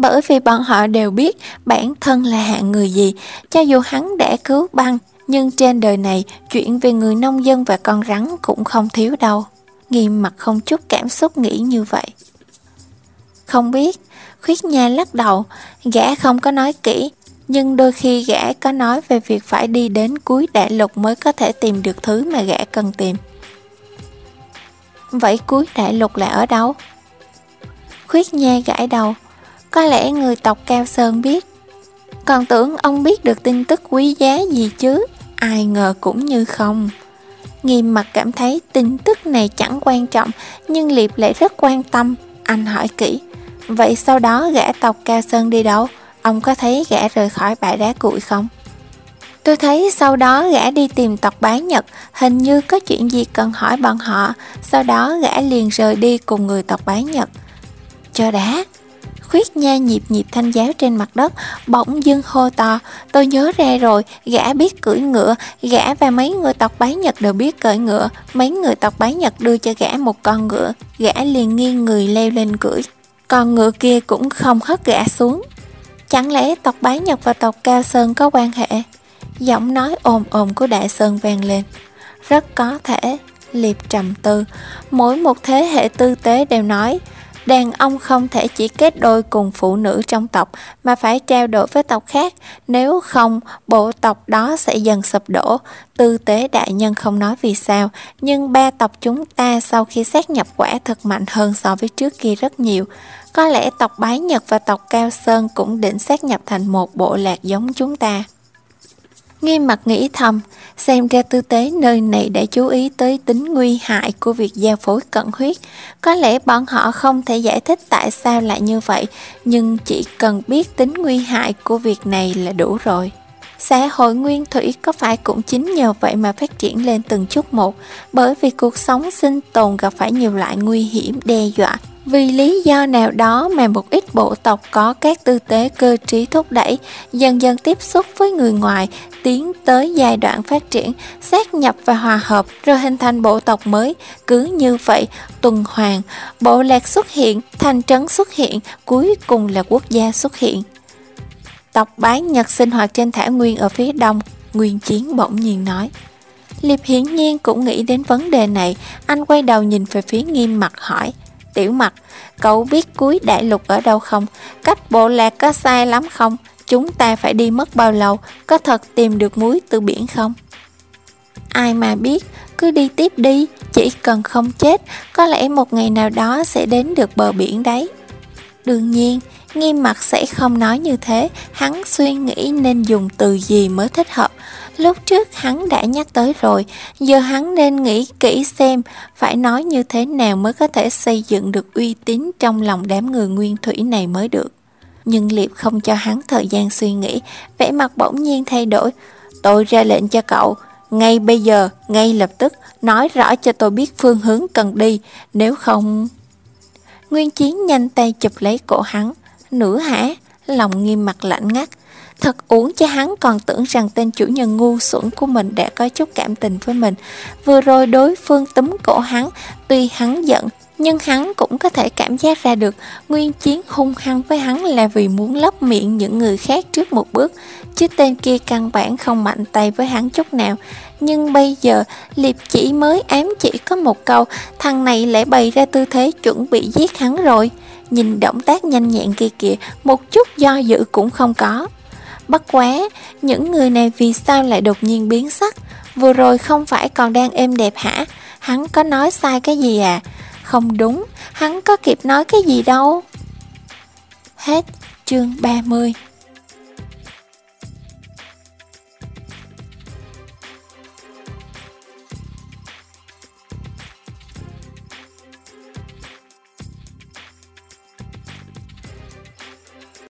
Bởi vì bọn họ đều biết bản thân là hạng người gì. Cho dù hắn đã cứu băng, nhưng trên đời này chuyện về người nông dân và con rắn cũng không thiếu đâu. Nghiêm mặt không chút cảm xúc nghĩ như vậy. Không biết. Khuyết Nha lắc đầu. Gã không có nói kỹ, nhưng đôi khi gã có nói về việc phải đi đến cuối đại lục mới có thể tìm được thứ mà gã cần tìm. Vậy cuối đại lục là ở đâu? Khuyết Nha gãi đầu. Có lẽ người tộc Cao Sơn biết. Còn tưởng ông biết được tin tức quý giá gì chứ. Ai ngờ cũng như không. Nghiêm mặt cảm thấy tin tức này chẳng quan trọng, nhưng Liệp lại rất quan tâm. Anh hỏi kỹ. Vậy sau đó gã tộc Cao Sơn đi đâu? Ông có thấy gã rời khỏi bãi đá cuội không? Tôi thấy sau đó gã đi tìm tộc Bái Nhật, hình như có chuyện gì cần hỏi bọn họ. Sau đó gã liền rời đi cùng người tộc Bái Nhật. Cho đã. Khuyết Nha nhịp nhịp thanh giáo trên mặt đất, bỗng dưng hô to. Tôi nhớ ra rồi, gã biết cưỡi ngựa. Gã và mấy người tộc Bái Nhật đều biết cưỡi ngựa. Mấy người tộc Bái Nhật đưa cho gã một con ngựa. Gã liền nghiêng người leo lên cưỡi. Con ngựa kia cũng không hất gã xuống. Chẳng lẽ tộc Bái Nhật và tộc Cao Sơn có quan hệ? Giọng nói ồm ồm của Đại Sơn vang lên. Rất có thể. Liệp trầm tư. Mỗi một thế hệ tư tế đều nói đàn ông không thể chỉ kết đôi cùng phụ nữ trong tộc, mà phải trao đổi với tộc khác. Nếu không, bộ tộc đó sẽ dần sụp đổ. Tư tế đại nhân không nói vì sao, nhưng ba tộc chúng ta sau khi sát nhập quả thực mạnh hơn so với trước kia rất nhiều. Có lẽ tộc Bái Nhật và tộc Cao Sơn cũng định sát nhập thành một bộ lạc giống chúng ta. Nghiêm mặt nghĩ thầm, xem ra tư tế nơi này đã chú ý tới tính nguy hại của việc giao phối cận huyết. Có lẽ bọn họ không thể giải thích tại sao lại như vậy, nhưng chỉ cần biết tính nguy hại của việc này là đủ rồi. Xã hội nguyên thủy có phải cũng chính nhờ vậy mà phát triển lên từng chút một, bởi vì cuộc sống sinh tồn gặp phải nhiều loại nguy hiểm đe dọa. Vì lý do nào đó mà một ít bộ tộc có các tư tế cơ trí thúc đẩy, dần dần tiếp xúc với người ngoài, tiến tới giai đoạn phát triển, sát nhập và hòa hợp, rồi hình thành bộ tộc mới. Cứ như vậy, tuần hoàn, bộ lạc xuất hiện, thành trấn xuất hiện, cuối cùng là quốc gia xuất hiện. Tộc Bái Nhật sinh hoạt trên thảo nguyên ở phía đông, Nguyên Chiến bỗng nhiên nói. Liệp hiển nhiên cũng nghĩ đến vấn đề này, anh quay đầu nhìn về phía Nghiêm Mặt hỏi. Tiểu Mặt, cậu biết cuối đại lục ở đâu không? Cách bộ lạc có sai lắm không? Chúng ta phải đi mất bao lâu? Có thật tìm được muối từ biển không? Ai mà biết, cứ đi tiếp đi, chỉ cần không chết, có lẽ một ngày nào đó sẽ đến được bờ biển đấy. Đương nhiên, Nghiêm Mặt sẽ không nói như thế, hắn suy nghĩ nên dùng từ gì mới thích hợp. Lúc trước hắn đã nhắc tới rồi, giờ hắn nên nghĩ kỹ xem phải nói như thế nào mới có thể xây dựng được uy tín trong lòng đám người nguyên thủy này mới được. Nhưng Liệp không cho hắn thời gian suy nghĩ, vẻ mặt bỗng nhiên thay đổi. Tôi ra lệnh cho cậu, ngay bây giờ, ngay lập tức, nói rõ cho tôi biết phương hướng cần đi, nếu không... Nguyên Chiến nhanh tay chụp lấy cổ hắn. Nữa hả? Lòng Nghiêm Mặt lạnh ngắt. Thật uổng cho hắn còn tưởng rằng tên chủ nhân ngu xuẩn của mình đã có chút cảm tình với mình. Vừa rồi đối phương túm cổ hắn, tuy hắn giận, nhưng hắn cũng có thể cảm giác ra được Nguyên Chiến hung hăng với hắn là vì muốn lấp miệng những người khác trước một bước, chứ tên kia căn bản không mạnh tay với hắn chút nào. Nhưng bây giờ Liệp chỉ mới ám chỉ có một câu, thằng này lại bày ra tư thế chuẩn bị giết hắn rồi. Nhìn động tác nhanh nhẹn kia kìa, một chút do dự cũng không có. Bất quá, những người này vì sao lại đột nhiên biến sắc? Vừa rồi không phải còn đang êm đẹp hả? Hắn có nói sai cái gì à? Không đúng, hắn có kịp nói cái gì đâu. Hết chương ba mươi.